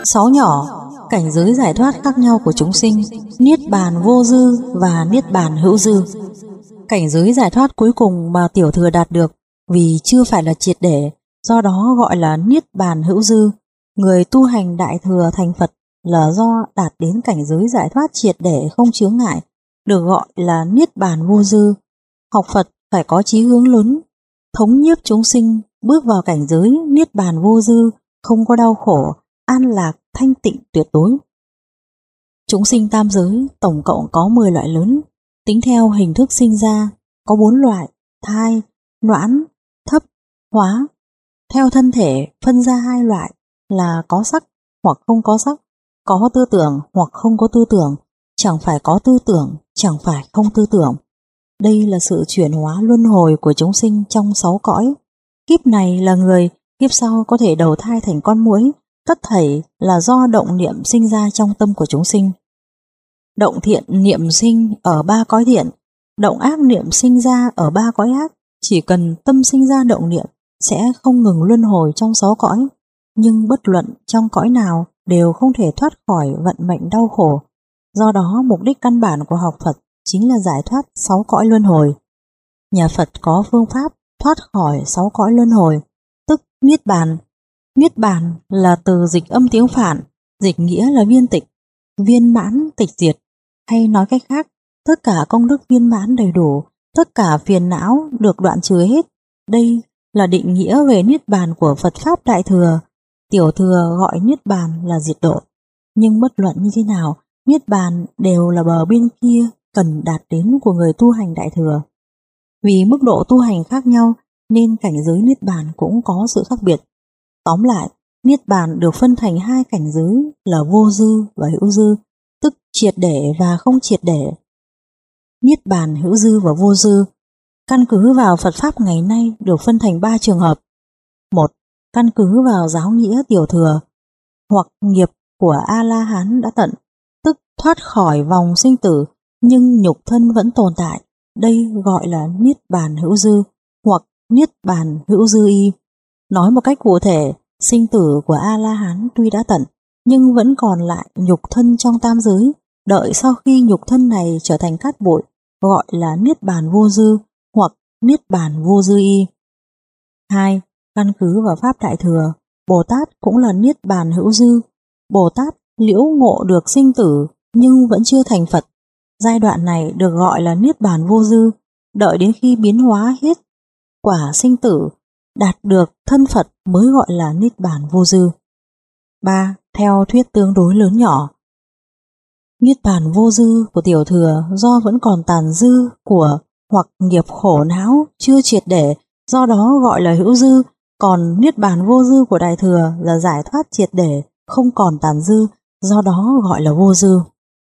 Sáu nhỏ, cảnh giới giải thoát khác nhau của chúng sinh, niết bàn vô dư và niết bàn hữu dư. Cảnh giới giải thoát cuối cùng mà tiểu thừa đạt được vì chưa phải là triệt để, do đó gọi là niết bàn hữu dư. Người tu hành đại thừa thành Phật là do đạt đến cảnh giới giải thoát triệt để không chướng ngại, được gọi là niết bàn vô dư. Học Phật phải có chí hướng lớn, thống nhiếp chúng sinh bước vào cảnh giới niết bàn vô dư, không có đau khổ, an lạc, thanh tịnh tuyệt đối. Chúng sinh tam giới tổng cộng có mười loại lớn, tính theo hình thức sinh ra có bốn loại: thai, noãn, thấp, hóa. Theo thân thể phân ra hai loại là có sắc hoặc không có sắc, có tư tưởng hoặc không có tư tưởng, chẳng phải có tư tưởng, chẳng phải không tư tưởng. Đây là sự chuyển hóa luân hồi của chúng sinh trong sáu cõi. Kiếp này là người, kiếp sau có thể đầu thai thành con muỗi, tất thảy là do động niệm sinh ra trong tâm của chúng sinh. Động thiện niệm sinh ở ba cõi thiện, động ác niệm sinh ra ở ba cõi ác. Chỉ cần tâm sinh ra động niệm sẽ không ngừng luân hồi trong sáu cõi, nhưng bất luận trong cõi nào đều không thể thoát khỏi vận mệnh đau khổ. Do đó mục đích căn bản của học Phật chính là giải thoát sáu cõi luân hồi. Nhà Phật có phương pháp thoát khỏi sáu cõi luân hồi, tức niết bàn. Niết bàn là từ dịch âm tiếng Phạn, dịch nghĩa là viên tịch, viên mãn tịch diệt, hay nói cách khác, tất cả công đức viên mãn đầy đủ, tất cả phiền não được đoạn trừ hết. Đây là định nghĩa về niết bàn của Phật pháp đại thừa. Tiểu thừa gọi niết bàn là diệt độ, nhưng bất luận như thế nào, niết bàn đều là bờ bên kia cần đạt đến của người tu hành đại thừa. Vì mức độ tu hành khác nhau nên cảnh giới niết bàn cũng có sự khác biệt. Tóm lại, niết bàn được phân thành hai cảnh giới là vô dư và hữu dư, tức triệt để và không triệt để. Niết bàn hữu dư và vô dư căn cứ vào Phật pháp ngày nay được phân thành ba trường hợp. Một, căn cứ vào giáo nghĩa tiểu thừa hoặc nghiệp của A-la-hán đã tận, tức thoát khỏi vòng sinh tử nhưng nhục thân vẫn tồn tại. Đây gọi là niết bàn hữu dư hoặc niết bàn hữu dư y. Nói một cách cụ thể, sinh tử của A-la-hán tuy đã tận nhưng vẫn còn lại nhục thân trong tam giới, đợi sau khi nhục thân này trở thành cát bụi, gọi là niết bàn vô dư hoặc niết bàn vô dư y. Hai, căn cứ vào pháp đại thừa, Bồ Tát cũng là niết bàn hữu dư. Bồ Tát liễu ngộ được sinh tử nhưng vẫn chưa thành Phật. Giai đoạn này được gọi là niết bàn vô dư, đợi đến khi biến hóa hết quả sinh tử, đạt được thân Phật mới gọi là niết bàn vô dư. Ba, theo thuyết tương đối lớn nhỏ, niết bàn vô dư của tiểu thừa do vẫn còn tàn dư của hoặc nghiệp khổ não chưa triệt để, do đó gọi là hữu dư, còn niết bàn vô dư của đại thừa là giải thoát triệt để, không còn tàn dư, do đó gọi là vô dư.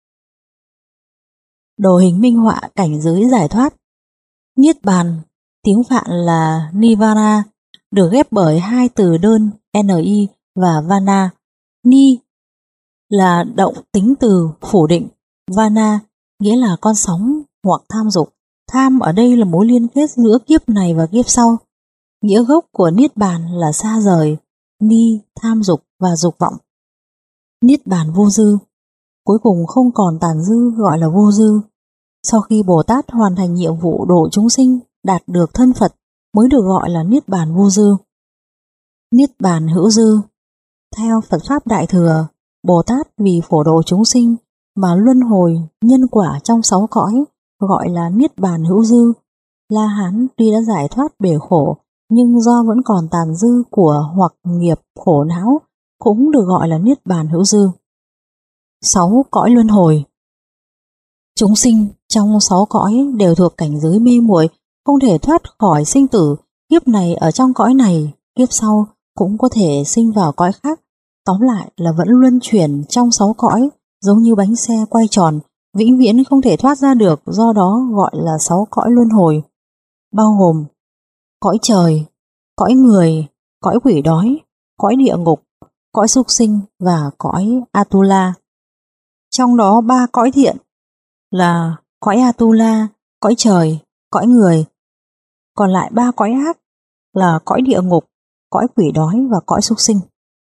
Đồ hình minh họa cảnh giới giải thoát. Niết bàn, tiếng Phạn là Nirvana, được ghép bởi hai từ đơn ni và vana. Ni là động tính từ phủ định, vana nghĩa là con sóng hoặc tham dục. Tham ở đây là mối liên kết giữa kiếp này và kiếp sau. Nghĩa gốc của niết bàn là xa rời, ni tham dục và dục vọng. Niết bàn vô dư, cuối cùng không còn tàn dư gọi là vô dư. Sau khi Bồ Tát hoàn thành nhiệm vụ độ chúng sinh, đạt được thân Phật mới được gọi là niết bàn vô dư. Niết bàn hữu dư, theo Phật pháp đại thừa, Bồ Tát vì phổ độ chúng sinh mà luân hồi nhân quả trong sáu cõi, gọi là niết bàn hữu dư. La Hán tuy đã giải thoát bể khổ nhưng do vẫn còn tàn dư của hoặc nghiệp khổ não, cũng được gọi là niết bàn hữu dư. Sáu cõi luân hồi. Chúng sinh trong sáu cõi đều thuộc cảnh giới mê muội, không thể thoát khỏi sinh tử. Kiếp này ở trong cõi này, kiếp sau cũng có thể sinh vào cõi khác. Tóm lại là vẫn luân chuyển trong sáu cõi, giống như bánh xe quay tròn, vĩnh viễn không thể thoát ra được, do đó gọi là sáu cõi luân hồi, bao gồm cõi trời, cõi người, cõi quỷ đói, cõi địa ngục, cõi súc sinh và cõi Atula. Trong đó ba cõi thiện là cõi Atula, cõi trời, cõi người. Còn lại ba cõi ác là cõi địa ngục, cõi quỷ đói và cõi súc sinh.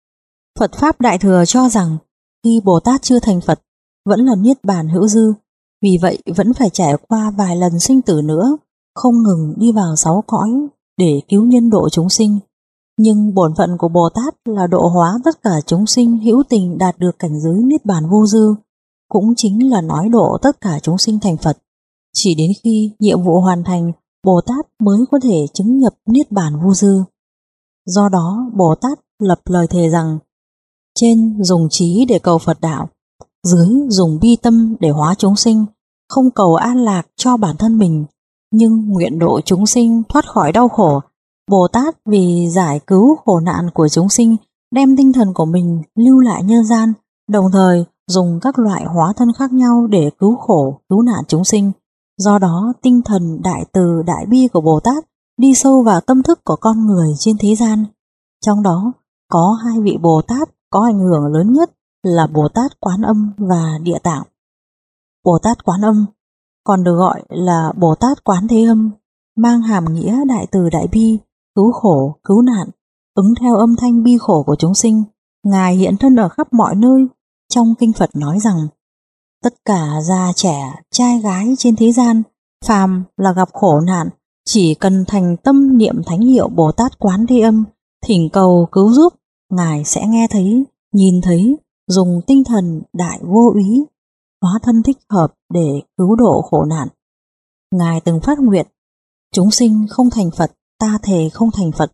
Phật Pháp Đại Thừa cho rằng khi Bồ Tát chưa thành Phật vẫn là niết bàn hữu dư, vì vậy vẫn phải trải qua vài lần sinh tử nữa, không ngừng đi vào sáu cõi để cứu nhân độ chúng sinh. Nhưng bổn phận của Bồ Tát là độ hóa tất cả chúng sinh hữu tình đạt được cảnh giới niết bàn vô dư, cũng chính là nói độ tất cả chúng sinh thành Phật. Chỉ đến khi nhiệm vụ hoàn thành, Bồ Tát mới có thể chứng nhập niết bàn vô dư. Do đó, Bồ Tát lập lời thề rằng: trên dùng trí để cầu Phật đạo, dưới dùng bi tâm để hóa chúng sinh, không cầu an lạc cho bản thân mình, nhưng nguyện độ chúng sinh thoát khỏi đau khổ. Bồ Tát vì giải cứu khổ nạn của chúng sinh, đem tinh thần của mình lưu lại nhân gian, đồng thời dùng các loại hóa thân khác nhau để cứu khổ, cứu nạn chúng sinh. Do đó, tinh thần đại từ đại bi của Bồ Tát đi sâu vào tâm thức của con người trên thế gian. Trong đó, có hai vị Bồ Tát có ảnh hưởng lớn nhất là Bồ Tát Quán Âm và Địa Tạng. Bồ Tát Quán Âm còn được gọi là Bồ Tát Quán Thế Âm, mang hàm nghĩa đại từ đại bi, cứu khổ, cứu nạn, ứng theo âm thanh bi khổ của chúng sinh. Ngài hiện thân ở khắp mọi nơi. Trong kinh Phật nói rằng: tất cả già trẻ, trai gái trên thế gian, phàm là gặp khổ nạn, chỉ cần thành tâm niệm thánh hiệu Bồ Tát Quán Thế Âm, thỉnh cầu cứu giúp, Ngài sẽ nghe thấy, nhìn thấy, dùng tinh thần đại vô úy, hóa thân thích hợp để cứu độ khổ nạn. Ngài từng phát nguyện: chúng sinh không thành Phật, ta thề không thành Phật.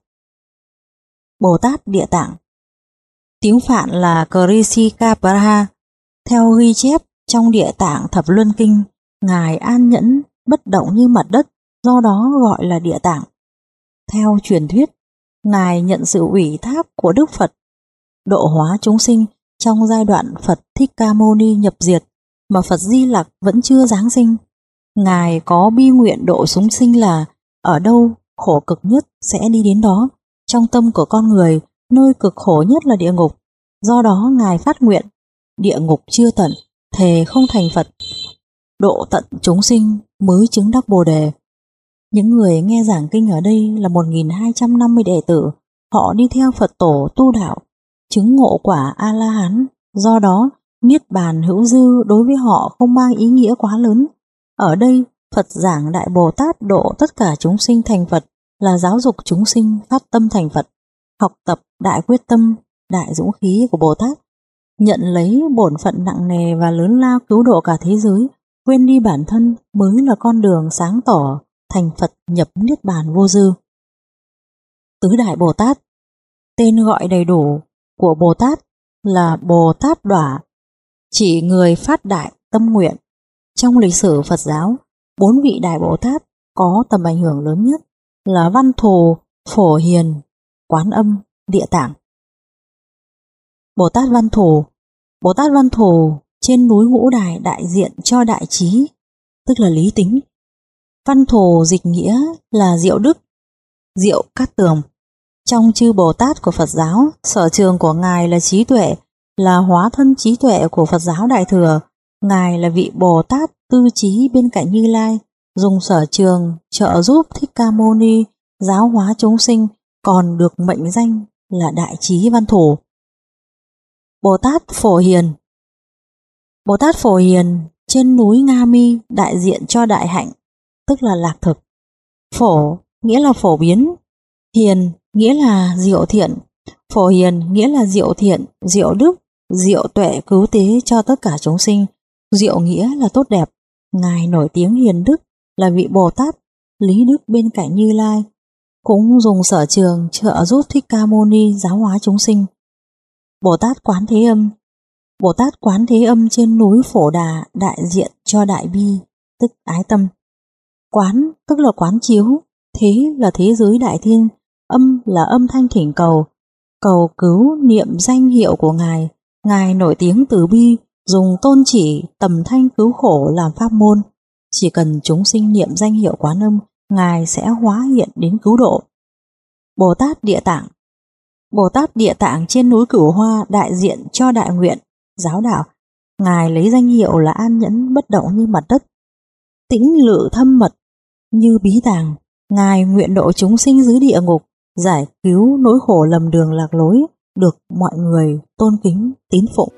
Bồ Tát Địa Tạng, tiếng Phạn là Krisikaparaha, theo ghi chép trong Địa Tạng Thập Luân Kinh, Ngài an nhẫn, bất động như mặt đất, do đó gọi là Địa Tạng. Theo truyền thuyết, Ngài nhận sự ủy thác của Đức Phật độ hóa chúng sinh trong giai đoạn Phật Thích Ca Mâu Ni nhập diệt mà Phật Di Lặc vẫn chưa giáng sinh. Ngài có bi nguyện độ chúng sinh là ở đâu khổ cực nhất sẽ đi đến đó. Trong tâm của con người, nơi cực khổ nhất là địa ngục. Do đó Ngài phát nguyện: địa ngục chưa tận, thề không thành Phật, độ tận chúng sinh mới chứng đắc Bồ Đề. Những người nghe giảng kinh ở đây là một nghìn hai trăm năm mươi đệ tử. Họ đi theo Phật tổ tu đạo, chứng ngộ quả A-la-hán. Do đó, niết bàn hữu dư đối với họ không mang ý nghĩa quá lớn. Ở đây, Phật giảng Đại Bồ Tát độ tất cả chúng sinh thành Phật là giáo dục chúng sinh phát tâm thành Phật, học tập đại quyết tâm, đại dũng khí của Bồ Tát, nhận lấy bổn phận nặng nề và lớn lao cứu độ cả thế giới, quên đi bản thân mới là con đường sáng tỏ thành Phật nhập niết bàn vô dư. Tứ Đại Bồ Tát, tên gọi đầy đủ của Bồ Tát là Bồ Tát Đỏa, chỉ người phát đại tâm nguyện. Trong lịch sử Phật giáo, bốn vị Đại Bồ Tát có tầm ảnh hưởng lớn nhất là Văn Thù, Phổ Hiền, Quán Âm, Địa Tạng. Bồ Tát Văn Thù Bồ Tát Văn Thù trên núi Ngũ Đài đại diện cho đại trí, tức là lý tính. Văn Thù dịch nghĩa là Diệu Đức, Diệu Cát Tường. Trong chư Bồ Tát của Phật giáo, sở trường của Ngài là trí tuệ, là hóa thân trí tuệ của Phật giáo Đại Thừa. Ngài là vị Bồ Tát tư trí bên cạnh Như Lai, dùng sở trường trợ giúp Thích Ca Mâu Ni giáo hóa chúng sinh, còn được mệnh danh là Đại Trí Văn Thù. Bồ Tát Phổ Hiền Bồ Tát Phổ Hiền trên núi Nga Mi đại diện cho đại hạnh, tức là lạc thực. Phổ nghĩa là phổ biến, hiền nghĩa là diệu thiện. Phổ hiền nghĩa là diệu thiện, diệu đức, diệu tuệ cứu tế cho tất cả chúng sinh. Diệu nghĩa là tốt đẹp. Ngài nổi tiếng hiền đức, là vị Bồ Tát lý đức bên cạnh Như Lai, cũng dùng sở trường trợ giúp Thích Ca Mâu Ni giáo hóa chúng sinh. Bồ Tát Quán Thế Âm Bồ Tát Quán Thế Âm trên núi Phổ Đà đại diện cho đại bi, tức ái tâm. Quán tức là quán chiếu, thế là thế giới đại thiên, âm là âm thanh thỉnh cầu, cầu cứu niệm danh hiệu của Ngài. Ngài nổi tiếng từ bi, dùng tôn chỉ tầm thanh cứu khổ làm pháp môn. Chỉ cần chúng sinh niệm danh hiệu Quán Âm, Ngài sẽ hóa hiện đến cứu độ. Bồ Tát Địa Tạng Bồ Tát Địa Tạng trên núi Cửu Hoa đại diện cho đại nguyện, giáo đạo. Ngài lấy danh hiệu là an nhẫn bất động như mặt đất, tĩnh lự thâm mật như bí tàng. Ngài nguyện độ chúng sinh dưới địa ngục, giải cứu nỗi khổ lầm đường lạc lối, được mọi người tôn kính tín phụng.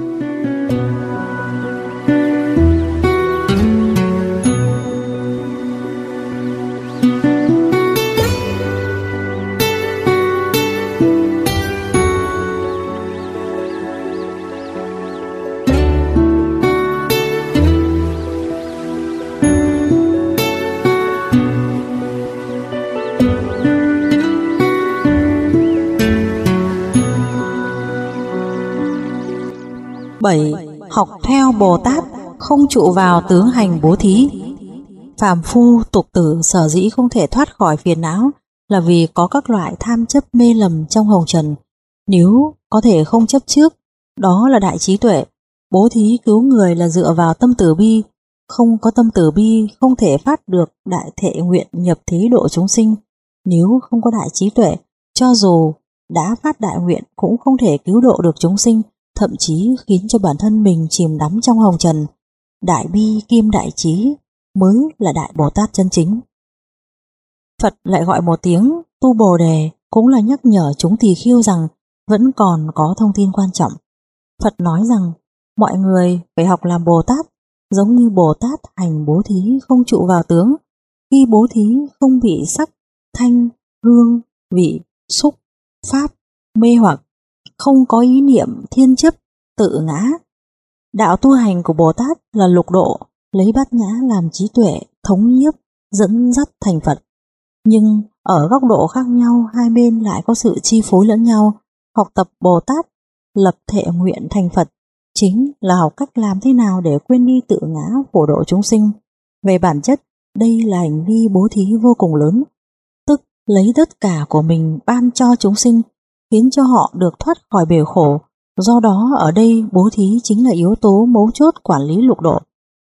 bảy. Học theo Bồ Tát, không trụ vào tướng hành bố thí. Phàm phu tục tử sở dĩ không thể thoát khỏi phiền não là vì có các loại tham chấp mê lầm trong hồng trần. Nếu có thể không chấp trước, đó là đại trí tuệ. Bố thí cứu người là dựa vào tâm từ bi. Không có tâm từ bi không thể phát được đại thệ nguyện nhập thí độ chúng sinh. Nếu không có đại trí tuệ, cho dù đã phát đại nguyện cũng không thể cứu độ được chúng sinh, thậm chí khiến cho bản thân mình chìm đắm trong hồng trần. Đại bi kim đại trí mới là đại Bồ Tát chân chính. Phật lại gọi một tiếng tu Bồ đề cũng là nhắc nhở chúng tỳ khưu rằng vẫn còn có thông tin quan trọng. Phật nói rằng mọi người phải học làm Bồ Tát, giống như Bồ Tát hành bố thí không trụ vào tướng. Khi bố thí không bị sắc, thanh, hương, vị, xúc, pháp, mê hoặc, không có ý niệm thiên chấp, tự ngã. Đạo tu hành của Bồ Tát là lục độ, lấy bát nhã làm trí tuệ, thống nhiếp, dẫn dắt thành Phật. Nhưng ở góc độ khác nhau, hai bên lại có sự chi phối lẫn nhau. Học tập Bồ Tát, lập thệ nguyện thành Phật, chính là học cách làm thế nào để quên đi tự ngã, phổ độ chúng sinh. Về bản chất, đây là hành vi bố thí vô cùng lớn, tức lấy tất cả của mình ban cho chúng sinh, khiến cho họ được thoát khỏi bể khổ. Do đó ở đây bố thí chính là yếu tố mấu chốt quản lý lục độ.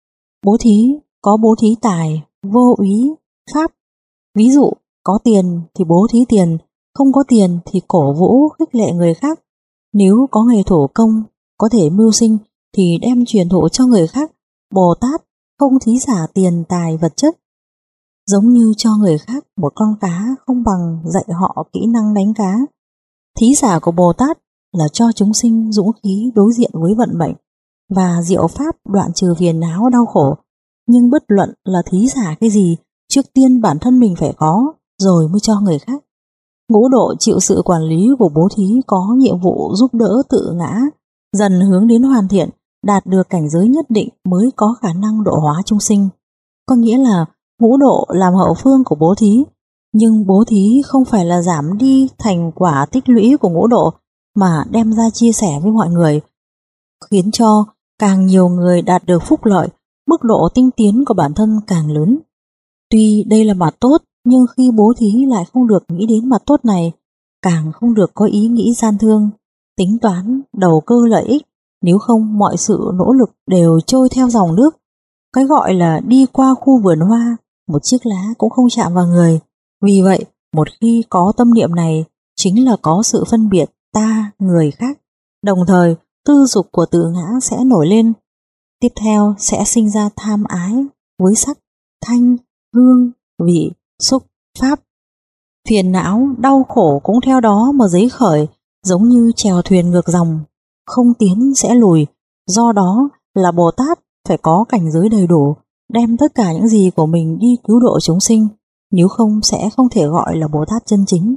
Bố thí có bố thí tài, vô úy, pháp. Ví dụ có tiền thì bố thí tiền, không có tiền thì cổ vũ khích lệ người khác. Nếu có nghề thủ công, có thể mưu sinh thì đem truyền thụ cho người khác. Bồ Tát không thí xả tiền tài vật chất. Giống như cho người khác một con cá không bằng dạy họ kỹ năng đánh cá. Thí xả của Bồ Tát là cho chúng sinh dũng khí đối diện với vận mệnh và diệu pháp đoạn trừ phiền não đau khổ. Nhưng bất luận là thí xả cái gì, trước tiên bản thân mình phải có, rồi mới cho người khác. Ngũ độ chịu sự quản lý của bố thí có nhiệm vụ giúp đỡ tự ngã, dần hướng đến hoàn thiện, đạt được cảnh giới nhất định mới có khả năng độ hóa chúng sinh. Có nghĩa là ngũ độ làm hậu phương của bố thí, nhưng bố thí không phải là giảm đi thành quả tích lũy của ngũ độ, mà đem ra chia sẻ với mọi người, khiến cho càng nhiều người đạt được phúc lợi, mức độ tinh tiến của bản thân càng lớn. Tuy đây là mặt tốt, nhưng khi bố thí lại không được nghĩ đến mặt tốt này, càng không được có ý nghĩ gian thương, tính toán, đầu cơ lợi ích, nếu không mọi sự nỗ lực đều trôi theo dòng nước. Cái gọi là đi qua khu vườn hoa, một chiếc lá cũng không chạm vào người. Vì vậy, một khi có tâm niệm này, chính là có sự phân biệt ta, người khác. Đồng thời, tư dục của tự ngã sẽ nổi lên. Tiếp theo sẽ sinh ra tham ái với sắc, thanh, hương, vị, xúc, pháp. Phiền não, đau khổ cũng theo đó mà dấy khởi, giống như chèo thuyền ngược dòng, không tiến sẽ lùi. Do đó là Bồ Tát phải có cảnh giới đầy đủ, đem tất cả những gì của mình đi cứu độ chúng sinh, nếu không sẽ không thể gọi là Bồ Tát chân chính.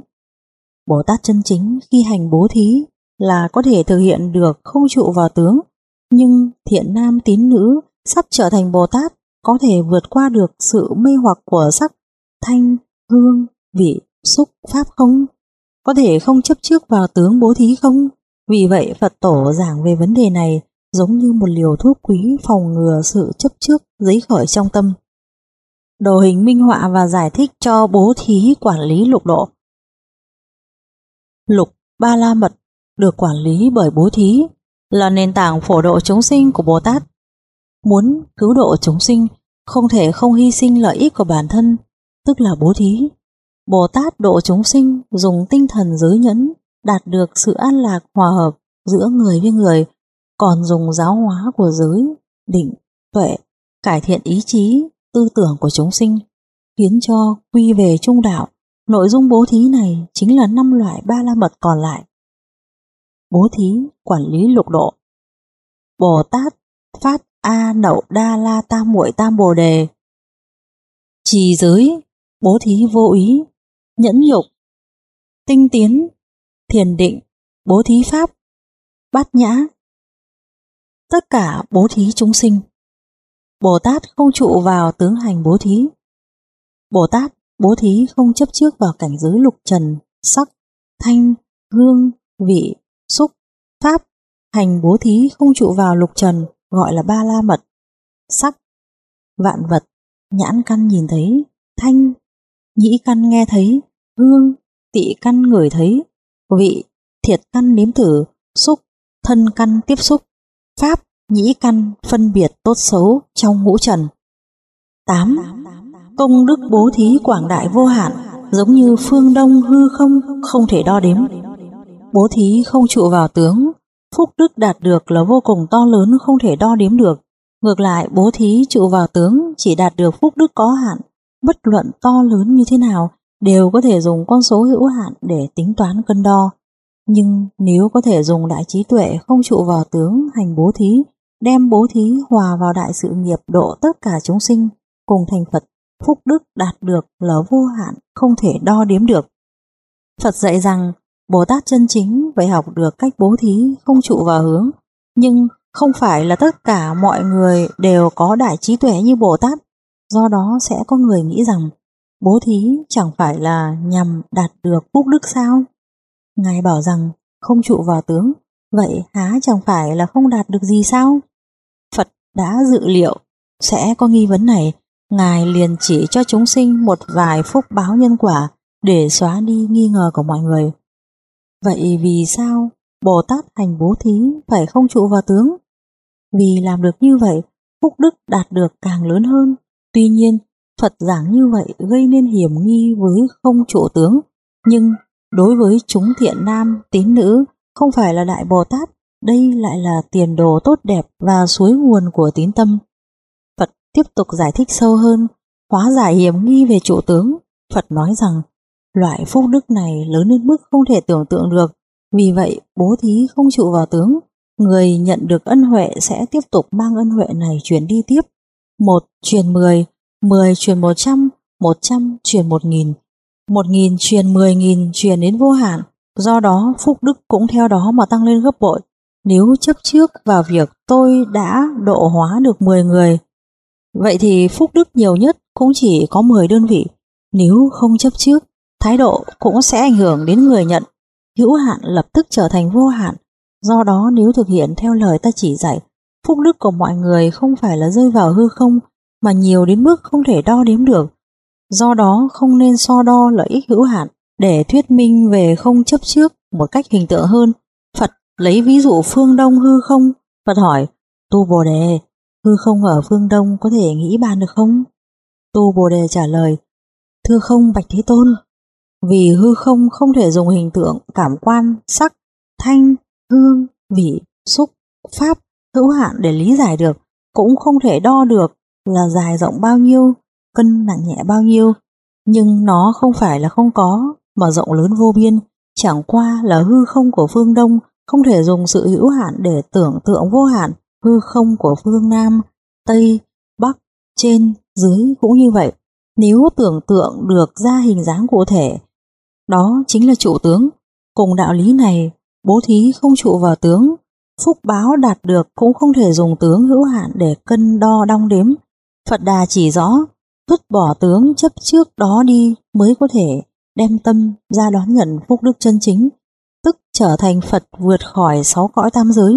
Bồ Tát chân chính khi hành bố thí là có thể thực hiện được không trụ vào tướng, nhưng thiện nam tín nữ sắp trở thành Bồ Tát có thể vượt qua được sự mê hoặc của sắc, thanh, hương, vị, xúc, pháp không? Có thể không chấp trước vào tướng bố thí không? Vì vậy Phật tổ giảng về vấn đề này giống như một liều thuốc quý phòng ngừa sự chấp trước dấy khởi trong tâm. Đồ hình minh họa và giải thích cho bố thí quản lý lục độ. Lục ba la mật được quản lý bởi bố thí là nền tảng phổ độ chúng sinh của Bồ Tát. Muốn cứu độ chúng sinh không thể không hy sinh lợi ích của bản thân, tức là bố thí. Bồ Tát độ chúng sinh dùng tinh thần giới nhẫn đạt được sự an lạc hòa hợp giữa người với người, còn dùng giáo hóa của giới, định, tuệ cải thiện ý chí, tư tưởng của chúng sinh, khiến cho quy về trung đạo. Nội dung bố thí này chính là năm loại ba la mật còn lại. bố thí quản lý lục độ. Bồ Tát phát A Nậu Đa La Tam Muội Tam Bồ Đề. Trì giới, bố thí vô úy, nhẫn nhục, tinh tiến, thiền định, bố thí pháp, bát nhã. Tất cả bố thí chúng sinh. Bồ Tát không trụ vào tướng hành bố thí. Bồ Tát bố thí không chấp trước vào cảnh giới lục trần, sắc, thanh, hương, vị, xúc, pháp. Hành bố thí không trụ vào lục trần gọi là ba la mật. Sắc, vạn vật, nhãn căn nhìn thấy, thanh, nhĩ căn nghe thấy, hương, tị căn ngửi thấy, vị, thiệt căn nếm thử, xúc, thân căn tiếp xúc, pháp, nhĩ căn phân biệt tốt xấu trong ngũ trần. tám. Công đức bố thí quảng đại vô hạn, giống như phương đông hư không, không thể đo đếm. Bố thí không trụ vào tướng, phúc đức đạt được là vô cùng to lớn, không thể đo đếm được. Ngược lại, bố thí trụ vào tướng chỉ đạt được phúc đức có hạn, bất luận to lớn như thế nào đều có thể dùng con số hữu hạn để tính toán cân đo. Nhưng nếu có thể dùng đại trí tuệ không trụ vào tướng hành bố thí, đem bố thí hòa vào đại sự nghiệp độ tất cả chúng sinh cùng thành Phật, phúc đức đạt được là vô hạn, không thể đo đếm được. Phật dạy rằng Bồ Tát chân chính phải học được cách bố thí không trụ vào hướng, nhưng không phải là tất cả mọi người đều có đại trí tuệ như Bồ Tát. Do đó sẽ có người nghĩ rằng bố thí chẳng phải là nhằm đạt được phúc đức sao? Ngài bảo rằng không trụ vào tướng, vậy há chẳng phải là không đạt được gì sao? Phật đã dự liệu sẽ có nghi vấn này, Ngài liền chỉ cho chúng sinh một vài phúc báo nhân quả để xóa đi nghi ngờ của mọi người. Vậy vì sao Bồ Tát hành bố thí phải không trụ vào tướng? Vì làm được như vậy, phúc đức đạt được càng lớn hơn. Tuy nhiên, Phật giảng như vậy gây nên hiểm nghi với không trụ tướng, nhưng đối với chúng thiện nam, tín nữ, không phải là Đại Bồ Tát, đây lại là tiền đồ tốt đẹp và suối nguồn của tín tâm. Phật tiếp tục giải thích sâu hơn, hóa giải hiểm nghi về trụ tướng. Phật nói rằng, loại phúc đức này lớn đến mức không thể tưởng tượng được, vì vậy bố thí không trụ vào tướng, người nhận được ân huệ sẽ tiếp tục mang ân huệ này truyền đi tiếp. Một truyền mười, mười truyền một trăm, một trăm truyền một nghìn, một nghìn truyền mười nghìn truyền đến vô hạn. Do đó phúc đức cũng theo đó mà tăng lên gấp bội. Nếu chấp trước vào việc tôi đã độ hóa được mười người, vậy thì phúc đức nhiều nhất cũng chỉ có mười đơn vị. Nếu không chấp trước, thái độ cũng sẽ ảnh hưởng đến người nhận, hữu hạn lập tức trở thành vô hạn. Do đó nếu thực hiện theo lời ta chỉ dạy, phúc đức của mọi người không phải là rơi vào hư không, mà nhiều đến mức không thể đo đếm được. Do đó không nên so đo lợi ích hữu hạn. Để thuyết minh về không chấp trước một cách hình tượng hơn, Phật lấy ví dụ phương Đông hư không. Phật hỏi, Tu Bồ Đề, hư không ở phương Đông có thể nghĩ bàn được không? Tu Bồ Đề trả lời, thưa không bạch Thế Tôn, vì hư không không thể dùng hình tượng cảm quan sắc, thanh, hương, vị, xúc, pháp hữu hạn để lý giải được, cũng không thể đo được là dài rộng bao nhiêu, cân nặng nhẹ bao nhiêu. Nhưng nó không phải là không có, mà rộng lớn vô biên, chẳng qua là hư không của phương Đông không thể dùng sự hữu hạn để tưởng tượng vô hạn. Hư không của phương Nam, Tây, Bắc, trên, dưới cũng như vậy. Nếu tưởng tượng được ra hình dáng cụ thể, đó chính là trụ tướng. Cùng đạo lý này, bố thí không trụ vào tướng, phúc báo đạt được cũng không thể dùng tướng hữu hạn để cân đo đong đếm. Phật Đà chỉ rõ, vứt bỏ tướng chấp trước đó đi mới có thể đem tâm ra đón nhận phúc đức chân chính, tức trở thành Phật vượt khỏi sáu cõi tam giới.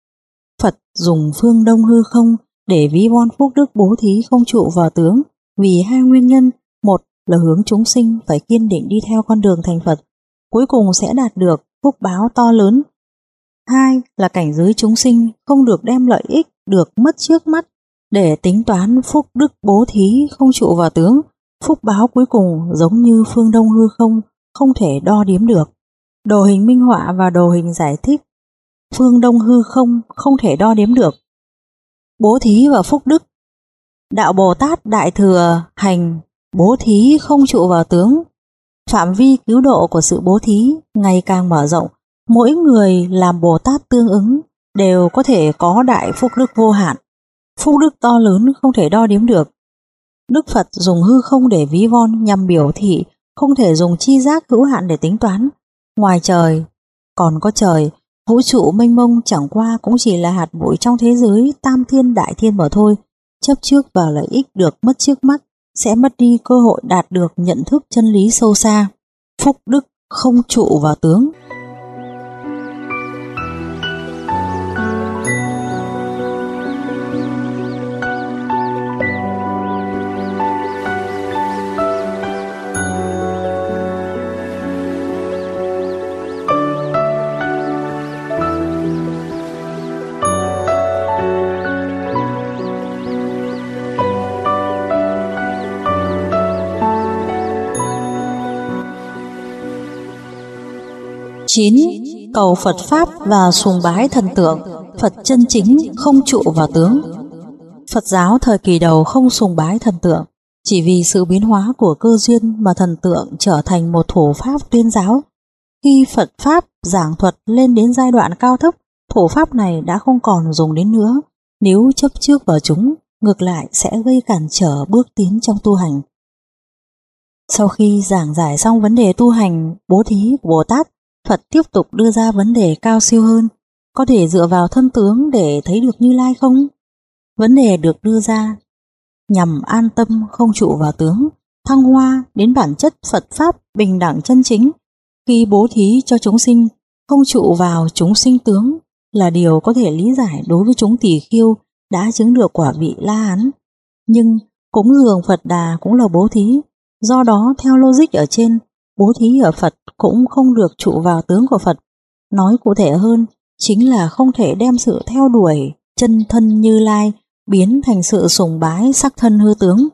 Phật dùng phương Đông hư không để ví von phúc đức bố thí không trụ vào tướng vì hai nguyên nhân. Một là hướng chúng sinh phải kiên định đi theo con đường thành Phật, cuối cùng sẽ đạt được phúc báo to lớn. Hai là cảnh giới chúng sinh không được đem lợi ích được mất trước mắt để tính toán phúc đức bố thí không trụ vào tướng. Phúc báo cuối cùng giống như phương Đông hư không, không thể đo đếm được. Đồ hình minh họa và đồ hình giải thích phương Đông hư không không thể đo đếm được. Bố thí và phúc đức. Đạo Bồ Tát Đại Thừa hành bố thí không trụ vào tướng. Phạm vi cứu độ của sự bố thí ngày càng mở rộng, Mỗi người làm Bồ Tát tương ứng đều có thể có đại phúc đức vô hạn, phúc đức to lớn không thể đo đếm được. Đức Phật dùng hư không để ví von nhằm biểu thị không thể dùng chi giác hữu hạn để tính toán. Ngoài trời còn có trời, vũ trụ mênh mông chẳng qua cũng chỉ là hạt bụi trong thế giới tam thiên đại thiên mà thôi. Chấp trước vào lợi ích được mất trước mắt sẽ mất đi cơ hội đạt được nhận thức chân lý sâu xa. Phúc đức không trụ vào tướng. chín. Cầu Phật Pháp và sùng bái thần tượng. Phật chân chính không trụ vào tướng. Phật giáo thời kỳ đầu không sùng bái thần tượng, chỉ vì sự biến hóa của cơ duyên mà thần tượng trở thành một thủ pháp tuyên giáo. Khi Phật Pháp giảng thuật lên đến giai đoạn cao thấp, thủ pháp này đã không còn dùng đến nữa. Nếu chấp trước vào chúng, ngược lại sẽ gây cản trở bước tiến trong tu hành. Sau khi giảng giải xong vấn đề tu hành bố thí của Bồ Tát, Phật tiếp tục đưa ra vấn đề cao siêu hơn: có thể dựa vào thân tướng để thấy được Như Lai không? Vấn đề được đưa ra nhằm an tâm không trụ vào tướng, thăng hoa đến bản chất Phật Pháp bình đẳng chân chính. Khi bố thí cho chúng sinh, không trụ vào chúng sinh tướng là điều có thể lý giải đối với chúng tỳ khưu đã chứng được quả vị La Hán. Nhưng cúng dường Phật Đà cũng là bố thí, do đó theo logic ở trên, bố thí ở Phật cũng không được trụ vào tướng của Phật. Nói cụ thể hơn, chính là không thể đem sự theo đuổi chân thân Như Lai biến thành sự sùng bái sắc thân hư tướng.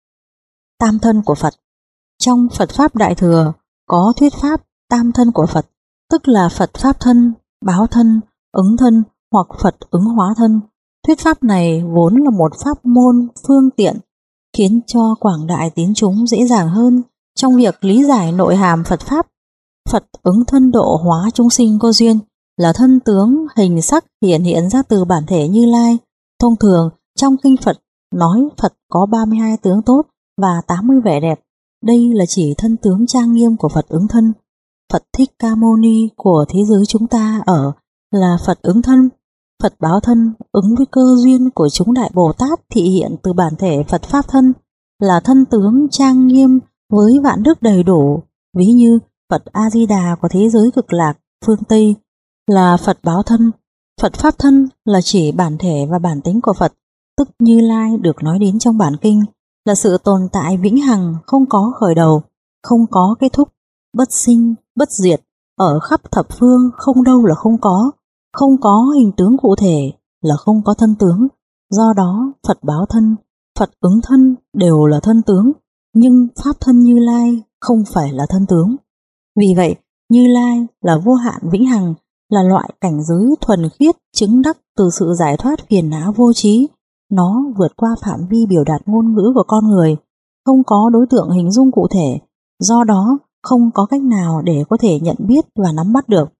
Tam thân của Phật. Trong Phật Pháp Đại Thừa có thuyết pháp tam thân của Phật, tức là Phật Pháp thân, báo thân, ứng thân hoặc Phật ứng hóa thân. Thuyết pháp này vốn là một pháp môn phương tiện, khiến cho quảng đại tín chúng dễ dàng hơn trong việc lý giải nội hàm Phật Pháp. Phật ứng thân độ hóa chúng sinh có duyên là thân tướng hình sắc hiện hiện ra từ bản thể Như Lai. Thông thường trong kinh Phật nói Phật có ba mươi hai tướng tốt và tám mươi vẻ đẹp. Đây là chỉ thân tướng trang nghiêm của Phật ứng thân. Phật Thích Ca Mâu Ni của thế giới chúng ta ở là Phật ứng thân. Phật báo thân ứng với cơ duyên của chúng Đại Bồ Tát thị hiện từ bản thể Phật Pháp thân là thân tướng trang nghiêm với vạn đức đầy đủ. Ví như Phật A-di-đà của thế giới Cực Lạc phương Tây là Phật báo thân. Phật Pháp thân là chỉ bản thể và bản tính của Phật, tức Như Lai được nói đến trong bản kinh, là sự tồn tại vĩnh hằng, không có khởi đầu, không có kết thúc, bất sinh, bất diệt, ở khắp thập phương, không đâu là không có, không có hình tướng cụ thể là không có thân tướng. Do đó Phật báo thân, Phật ứng thân đều là thân tướng, nhưng Pháp thân Như Lai không phải là thân tướng. Vì vậy Như Lai là vô hạn vĩnh hằng, là loại cảnh giới thuần khiết chứng đắc từ sự giải thoát phiền não vô trí. Nó vượt qua phạm vi biểu đạt ngôn ngữ của con người, không có đối tượng hình dung cụ thể, do đó không có cách nào để có thể nhận biết và nắm bắt được.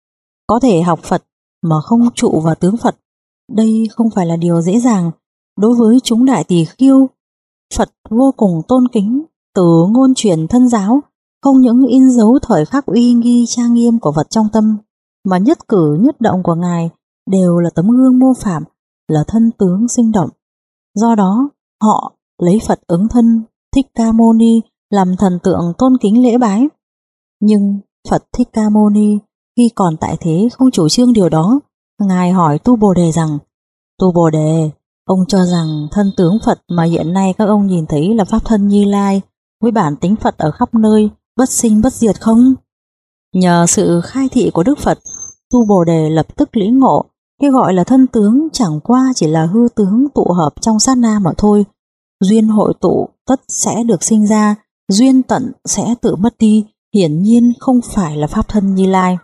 Có thể học Phật mà không trụ vào tướng Phật, đây không phải là điều dễ dàng. Đối với chúng đại tỳ khưu, Phật vô cùng tôn kính, từ ngôn truyền thân giáo không những in dấu thời khắc uy nghi trang nghiêm của Phật trong tâm, mà nhất cử nhất động của Ngài đều là tấm gương mô phạm, là thân tướng sinh động. Do đó họ lấy Phật ứng thân Thích Ca Mâu Ni làm thần tượng tôn kính lễ bái. Nhưng Phật Thích Ca Mâu Ni khi còn tại thế không chủ trương điều đó. Ngài hỏi Tu Bồ Đề rằng: Tu Bồ Đề, ông cho rằng thân tướng Phật mà hiện nay các ông nhìn thấy là Pháp thân Như Lai với bản tính Phật ở khắp nơi, bất sinh bất diệt không? Nhờ sự khai thị của Đức Phật, Tu Bồ Đề lập tức lĩnh ngộ, cái gọi là thân tướng chẳng qua chỉ là hư tướng tụ hợp trong sát na mà thôi. Duyên hội tụ tất sẽ được sinh ra, duyên tận sẽ tự mất đi, hiển nhiên không phải là Pháp thân Như Lai.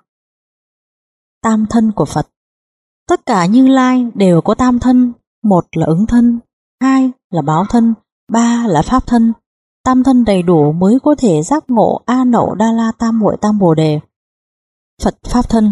Tam thân của Phật. Tất cả Như Lai đều có tam thân, một là ứng thân, hai là báo thân, ba là Pháp thân. Tam thân đầy đủ mới có thể giác ngộ A Nậu Đa La Tam Muội Tam Bồ Đề. Phật Pháp thân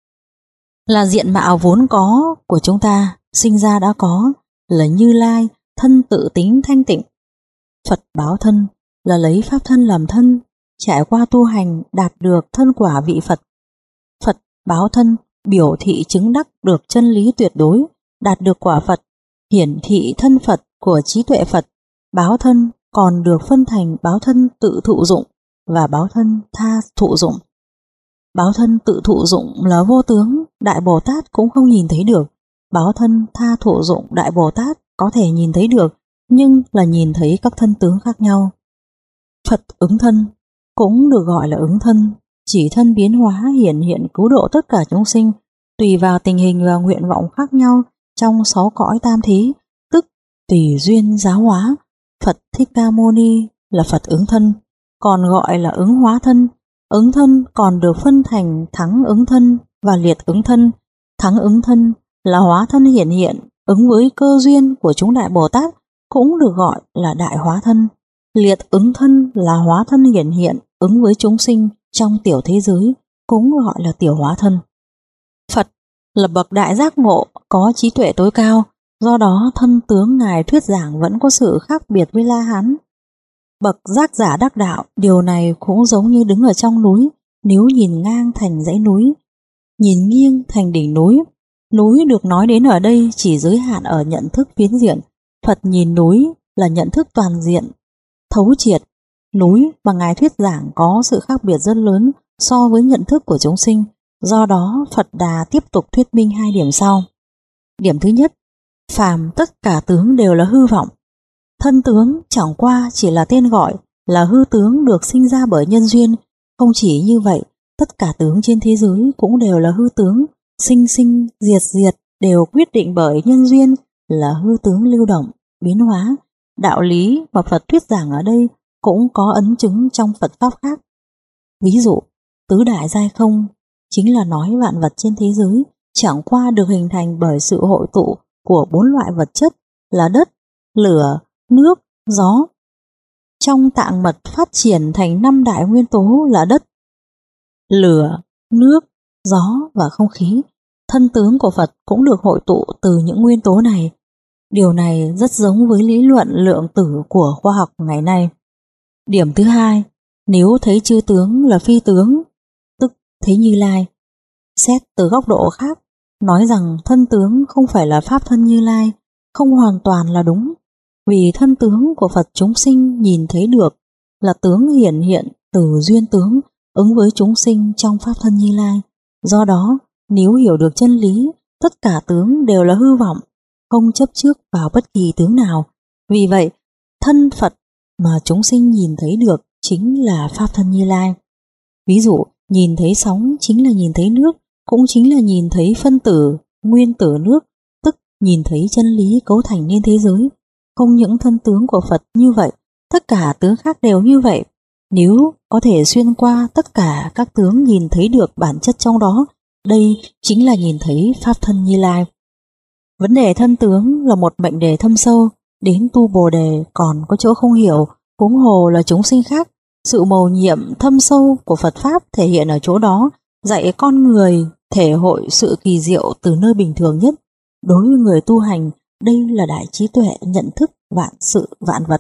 là diện mạo vốn có của chúng ta, sinh ra đã có, là Như Lai, thân tự tính thanh tịnh. Phật báo thân là lấy Pháp thân làm thân, trải qua tu hành đạt được thân quả vị Phật. Phật báo thân biểu thị chứng đắc được chân lý tuyệt đối, đạt được quả Phật, hiển thị thân Phật của trí tuệ Phật. Báo thân còn được phân thành báo thân tự thụ dụng và báo thân tha thụ dụng. Báo thân tự thụ dụng là vô tướng, Đại Bồ Tát cũng không nhìn thấy được. Báo thân tha thụ dụng Đại Bồ Tát có thể nhìn thấy được, nhưng là nhìn thấy các thân tướng khác nhau. Phật ứng thân cũng được gọi là ứng thân, chỉ thân biến hóa hiển hiện cứu độ tất cả chúng sinh, tùy vào tình hình và nguyện vọng khác nhau trong sáu cõi tam thí, tức tùy duyên giáo hóa. Phật Thích Ca Mâu Ni là Phật ứng thân, còn gọi là ứng hóa thân. Ứng thân còn được phân thành thắng ứng thân và liệt ứng thân. Thắng ứng thân là hóa thân hiển hiện ứng với cơ duyên của chúng Đại Bồ Tát, cũng được gọi là đại hóa thân. Liệt ứng thân là hóa thân hiển hiện ứng với chúng sinh trong tiểu thế giới, cũng gọi là tiểu hóa thân. Phật là bậc đại giác ngộ, có trí tuệ tối cao, do đó thân tướng Ngài thuyết giảng vẫn có sự khác biệt với La Hán. Bậc giác giả đắc đạo, điều này cũng giống như đứng ở trong núi, nếu nhìn ngang thành dãy núi, nhìn nghiêng thành đỉnh núi. Núi được nói đến ở đây chỉ giới hạn ở nhận thức phiến diện. Phật nhìn núi là nhận thức toàn diện, thấu triệt. Núi mà Ngài thuyết giảng có sự khác biệt rất lớn so với nhận thức của chúng sinh. Do đó Phật Đà tiếp tục thuyết minh hai điểm sau. Điểm thứ nhất, phàm tất cả tướng đều là hư vọng. Thân tướng chẳng qua chỉ là tên gọi, là hư tướng được sinh ra bởi nhân duyên. Không chỉ như vậy, tất cả tướng trên thế giới cũng đều là hư tướng, sinh sinh diệt diệt đều quyết định bởi nhân duyên, là hư tướng lưu động, biến hóa. Đạo lý mà Phật thuyết giảng ở đây cũng có ấn chứng trong Phật Pháp khác. Ví dụ, tứ đại giai không chính là nói vạn vật trên thế giới chẳng qua được hình thành bởi sự hội tụ của bốn loại vật chất là đất, lửa, nước, gió. Trong tạng mật phát triển thành năm đại nguyên tố là đất, lửa, nước, gió và không khí. Thân tướng của Phật cũng được hội tụ từ những nguyên tố này. Điều này rất giống với lý luận lượng tử của khoa học ngày nay. Điểm thứ hai, nếu thấy chư tướng là phi tướng, tức thấy Như Lai. Xét từ góc độ khác, nói rằng thân tướng không phải là pháp thân Như Lai, không hoàn toàn là đúng. Vì thân tướng của Phật chúng sinh nhìn thấy được là tướng hiển hiện từ duyên tướng ứng với chúng sinh trong pháp thân Như Lai. Do đó, nếu hiểu được chân lý, tất cả tướng đều là hư vọng, không chấp trước vào bất kỳ tướng nào. Vì vậy, thân Phật mà chúng sinh nhìn thấy được chính là pháp thân Như Lai. Ví dụ, nhìn thấy sóng chính là nhìn thấy nước, cũng chính là nhìn thấy phân tử, nguyên tử nước, tức nhìn thấy chân lý cấu thành nên thế giới. Không những thân tướng của Phật như vậy, tất cả tướng khác đều như vậy. Nếu có thể xuyên qua tất cả các tướng nhìn thấy được bản chất trong đó, đây chính là nhìn thấy pháp thân Như Lai. Vấn đề thân tướng là một mệnh đề thâm sâu, đến tu Bồ Đề còn có chỗ không hiểu, huống hồ là chúng sinh khác. Sự mầu nhiệm thâm sâu của Phật Pháp thể hiện ở chỗ đó, dạy con người thể hội sự kỳ diệu từ nơi bình thường nhất. Đối với người tu hành, đây là đại trí tuệ nhận thức vạn sự vạn vật.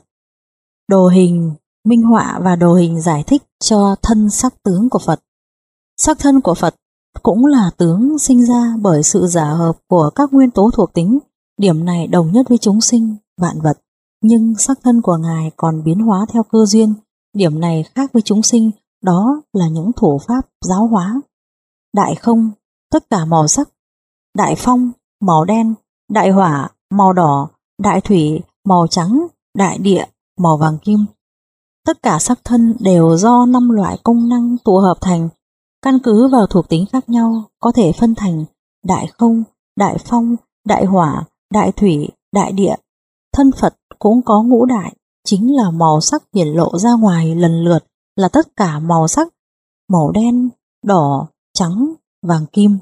Đồ hình minh họa và đồ hình giải thích cho thân sắc tướng của Phật. Sắc thân của Phật cũng là tướng sinh ra bởi sự giả hợp của các nguyên tố thuộc tính. Điểm này đồng nhất với chúng sinh, vạn vật. Nhưng sắc thân của Ngài còn biến hóa theo cơ duyên. Điểm này khác với chúng sinh, đó là những thủ pháp giáo hóa. Đại không, tất cả màu sắc. Đại phong, màu đen. Đại hỏa, màu đỏ. Đại thủy, màu trắng. Đại địa, màu vàng kim. Tất cả sắc thân đều do năm loại công năng tụ hợp thành. Căn cứ vào thuộc tính khác nhau có thể phân thành đại không, đại phong, đại hỏa, đại thủy, đại địa. Thân Phật cũng có ngũ đại, chính là màu sắc hiển lộ ra ngoài lần lượt là tất cả màu sắc: màu đen, đỏ, trắng, vàng kim.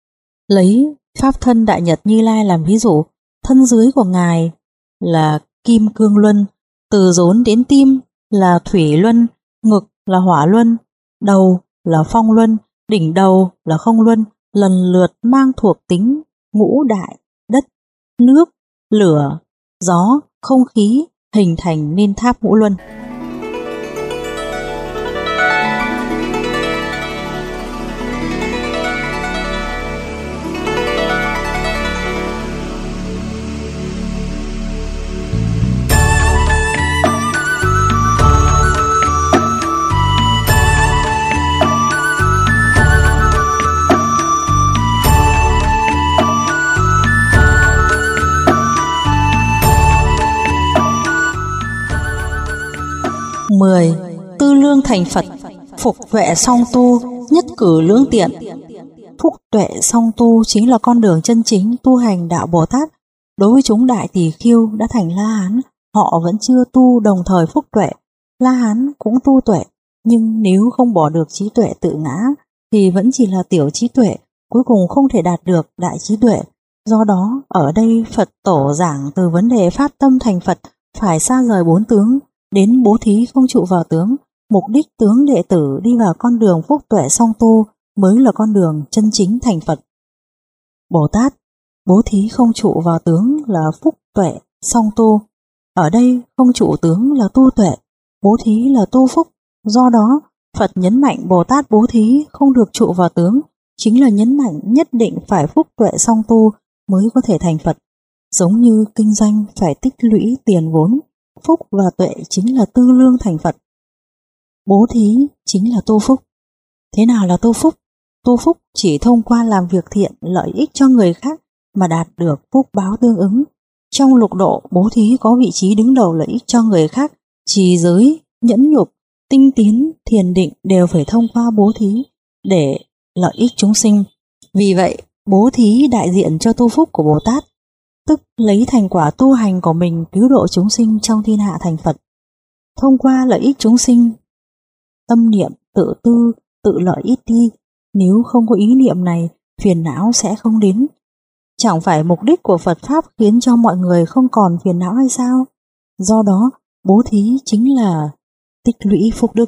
Lấy pháp thân Đại Nhật Như Lai làm ví dụ, thân dưới của Ngài là kim cương luân, từ rốn đến tim là thủy luân, ngực là hỏa luân, đầu là phong luân, Đỉnh đầu là không luân, lần lượt mang thuộc tính ngũ đại: đất, nước, lửa, gió, không khí, hình thành nên tháp ngũ luân. mười. Tư lương thành Phật, phục tuệ song tu, nhất cử lưỡng tiện. Phúc tuệ song tu chính là con đường chân chính tu hành đạo Bồ Tát. Đối với chúng đại tỳ khưu đã thành La Hán, họ vẫn chưa tu đồng thời phúc tuệ. La Hán cũng tu tuệ, nhưng nếu không bỏ được trí tuệ tự ngã thì vẫn chỉ là tiểu trí tuệ, cuối cùng không thể đạt được đại trí tuệ. Do đó, ở đây Phật tổ giảng từ vấn đề phát tâm thành Phật phải xa rời bốn tướng, đến bố thí không trụ vào tướng. Mục đích tướng đệ tử đi vào con đường phúc tuệ song tu mới là con đường chân chính thành Phật. Bồ Tát bố thí không trụ vào tướng là phúc tuệ song tu. Ở đây không trụ tướng là tu tuệ, bố thí là tu phúc. Do đó, Phật nhấn mạnh Bồ Tát bố thí không được trụ vào tướng, chính là nhấn mạnh nhất định phải phúc tuệ song tu mới có thể thành Phật. Giống như kinh doanh phải tích lũy tiền vốn, phúc và tuệ chính là tư lương thành Phật. Bố thí chính là tu phúc. Thế nào là tu phúc? Tu phúc chỉ thông qua làm việc thiện lợi ích cho người khác mà đạt được phúc báo tương ứng. Trong lục độ, bố thí có vị trí đứng đầu lợi ích cho người khác. Trì giới, nhẫn nhục, tinh tiến, thiền định đều phải thông qua bố thí để lợi ích chúng sinh. Vì vậy, bố thí đại diện cho tu phúc của Bồ Tát, tức lấy thành quả tu hành của mình cứu độ chúng sinh trong thiên hạ thành Phật. Thông qua lợi ích chúng sinh, tâm niệm tự tư, tự lợi ít đi. Nếu không có ý niệm này, phiền não sẽ không đến. Chẳng phải mục đích của Phật Pháp khiến cho mọi người không còn phiền não hay sao? Do đó, bố thí chính là tích lũy phúc đức.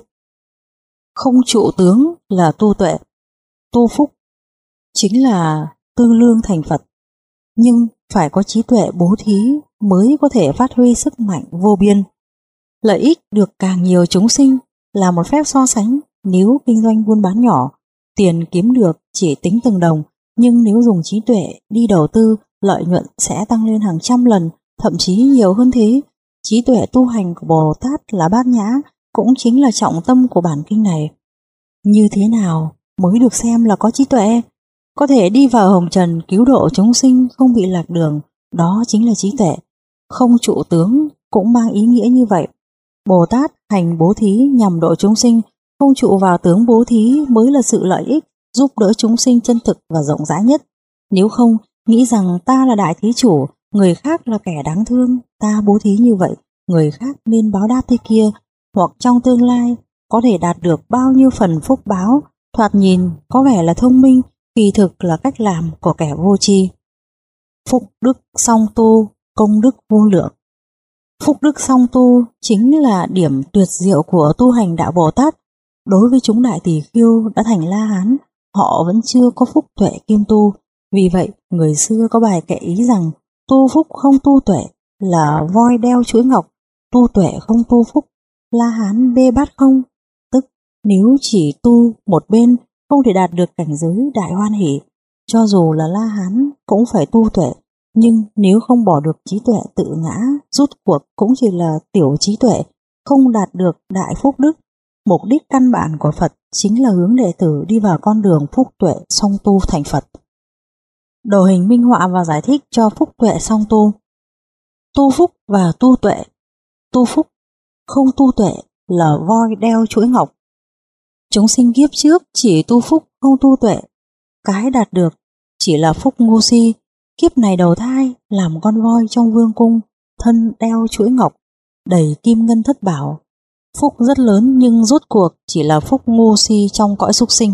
Không trụ tướng là tu tuệ, tu phúc chính là tư lương thành Phật. Nhưng phải có trí tuệ bố thí mới có thể phát huy sức mạnh vô biên. Lợi ích được càng nhiều chúng sinh là một phép so sánh. Nếu kinh doanh buôn bán nhỏ, tiền kiếm được chỉ tính từng đồng, nhưng nếu dùng trí tuệ đi đầu tư, lợi nhuận sẽ tăng lên hàng trăm lần, thậm chí nhiều hơn thế. Trí tuệ tu hành của Bồ Tát là bát nhã, cũng chính là trọng tâm của bản kinh này. Như thế nào mới được xem là có trí tuệ? Có thể đi vào hồng trần cứu độ chúng sinh không bị lạc đường, đó chính là trí tuệ. Không trụ tướng cũng mang ý nghĩa như vậy. Bồ Tát hành bố thí nhằm độ chúng sinh, không trụ vào tướng bố thí mới là sự lợi ích, giúp đỡ chúng sinh chân thực và rộng rãi nhất. Nếu không, nghĩ rằng ta là đại thí chủ, người khác là kẻ đáng thương, ta bố thí như vậy, người khác nên báo đáp thế kia, hoặc trong tương lai có thể đạt được bao nhiêu phần phúc báo, thoạt nhìn có vẻ là thông minh, kỳ thực là cách làm của kẻ vô tri. Phúc đức song tu, công đức vô lượng. Phúc đức song tu chính là điểm tuyệt diệu của tu hành đạo Bồ Tát. Đối với chúng đại tỳ khưu đã thành La Hán, họ vẫn chưa có phúc tuệ kiêm tu. Vì vậy, người xưa có bài kệ ý rằng tu phúc không tu tuệ là voi đeo chuỗi ngọc, tu tuệ không tu phúc, La Hán bê bát không. Tức nếu chỉ tu một bên không thể đạt được cảnh giới đại hoan hỷ. Cho dù là La Hán cũng phải tu tuệ, nhưng nếu không bỏ được trí tuệ tự ngã, rút cuộc cũng chỉ là tiểu trí tuệ, không đạt được đại phúc đức. Mục đích căn bản của Phật chính là hướng đệ tử đi vào con đường phúc tuệ song tu thành Phật. Đồ hình minh họa và giải thích cho phúc tuệ song tu. Tu phúc và tu tuệ. Tu phúc không tu tuệ là voi đeo chuỗi ngọc. Chúng sinh kiếp trước chỉ tu phúc không tu tuệ, cái đạt được chỉ là phúc ngu si. Kiếp này đầu thai làm con voi trong vương cung, thân đeo chuỗi ngọc, đầy kim ngân thất bảo. Phúc rất lớn nhưng rốt cuộc chỉ là phúc ngu si trong cõi súc sinh.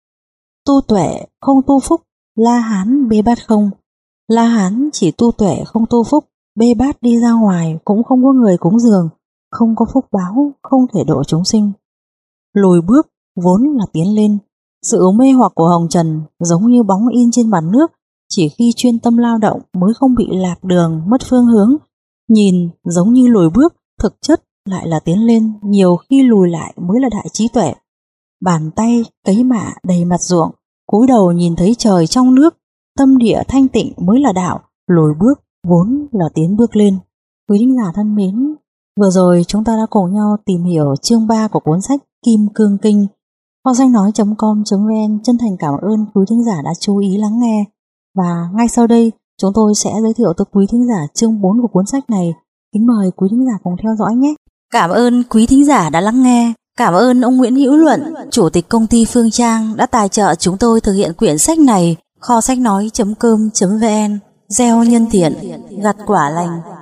Tu tuệ không tu phúc, La Hán bê bát không. La Hán chỉ tu tuệ không tu phúc, bê bát đi ra ngoài cũng không có người cúng dường, không có phúc báo, không thể độ chúng sinh. Lùi bước vốn là tiến lên, Sự mê hoặc của hồng trần giống như bóng in trên bàn nước, chỉ khi chuyên tâm lao động mới không bị lạc đường, mất phương hướng. Nhìn giống như lùi bước, thực chất lại là tiến lên, nhiều khi lùi lại mới là đại trí tuệ. Bàn tay cấy mạ đầy mặt ruộng, cúi đầu nhìn thấy trời trong nước, tâm địa thanh tịnh mới là đạo, lùi bước vốn là tiến bước lên. Quý thính giả thân mến, vừa rồi chúng ta đã cùng nhau tìm hiểu chương ba của cuốn sách Kim Cương Kinh. Kho sách nói chấm com chấm vn chân thành cảm ơn quý thính giả đã chú ý lắng nghe. Và ngay sau đây chúng tôi sẽ giới thiệu tới quý thính giả chương bốn của cuốn sách này. Kính mời quý thính giả cùng theo dõi nhé. Cảm ơn quý thính giả đã lắng nghe. Cảm ơn ông Nguyễn Hữu Luận, Chủ tịch công ty Phương Trang đã tài trợ chúng tôi thực hiện quyển sách này. Kho sách nói chấm com chấm vn gieo nhân thiện, gặt quả lành.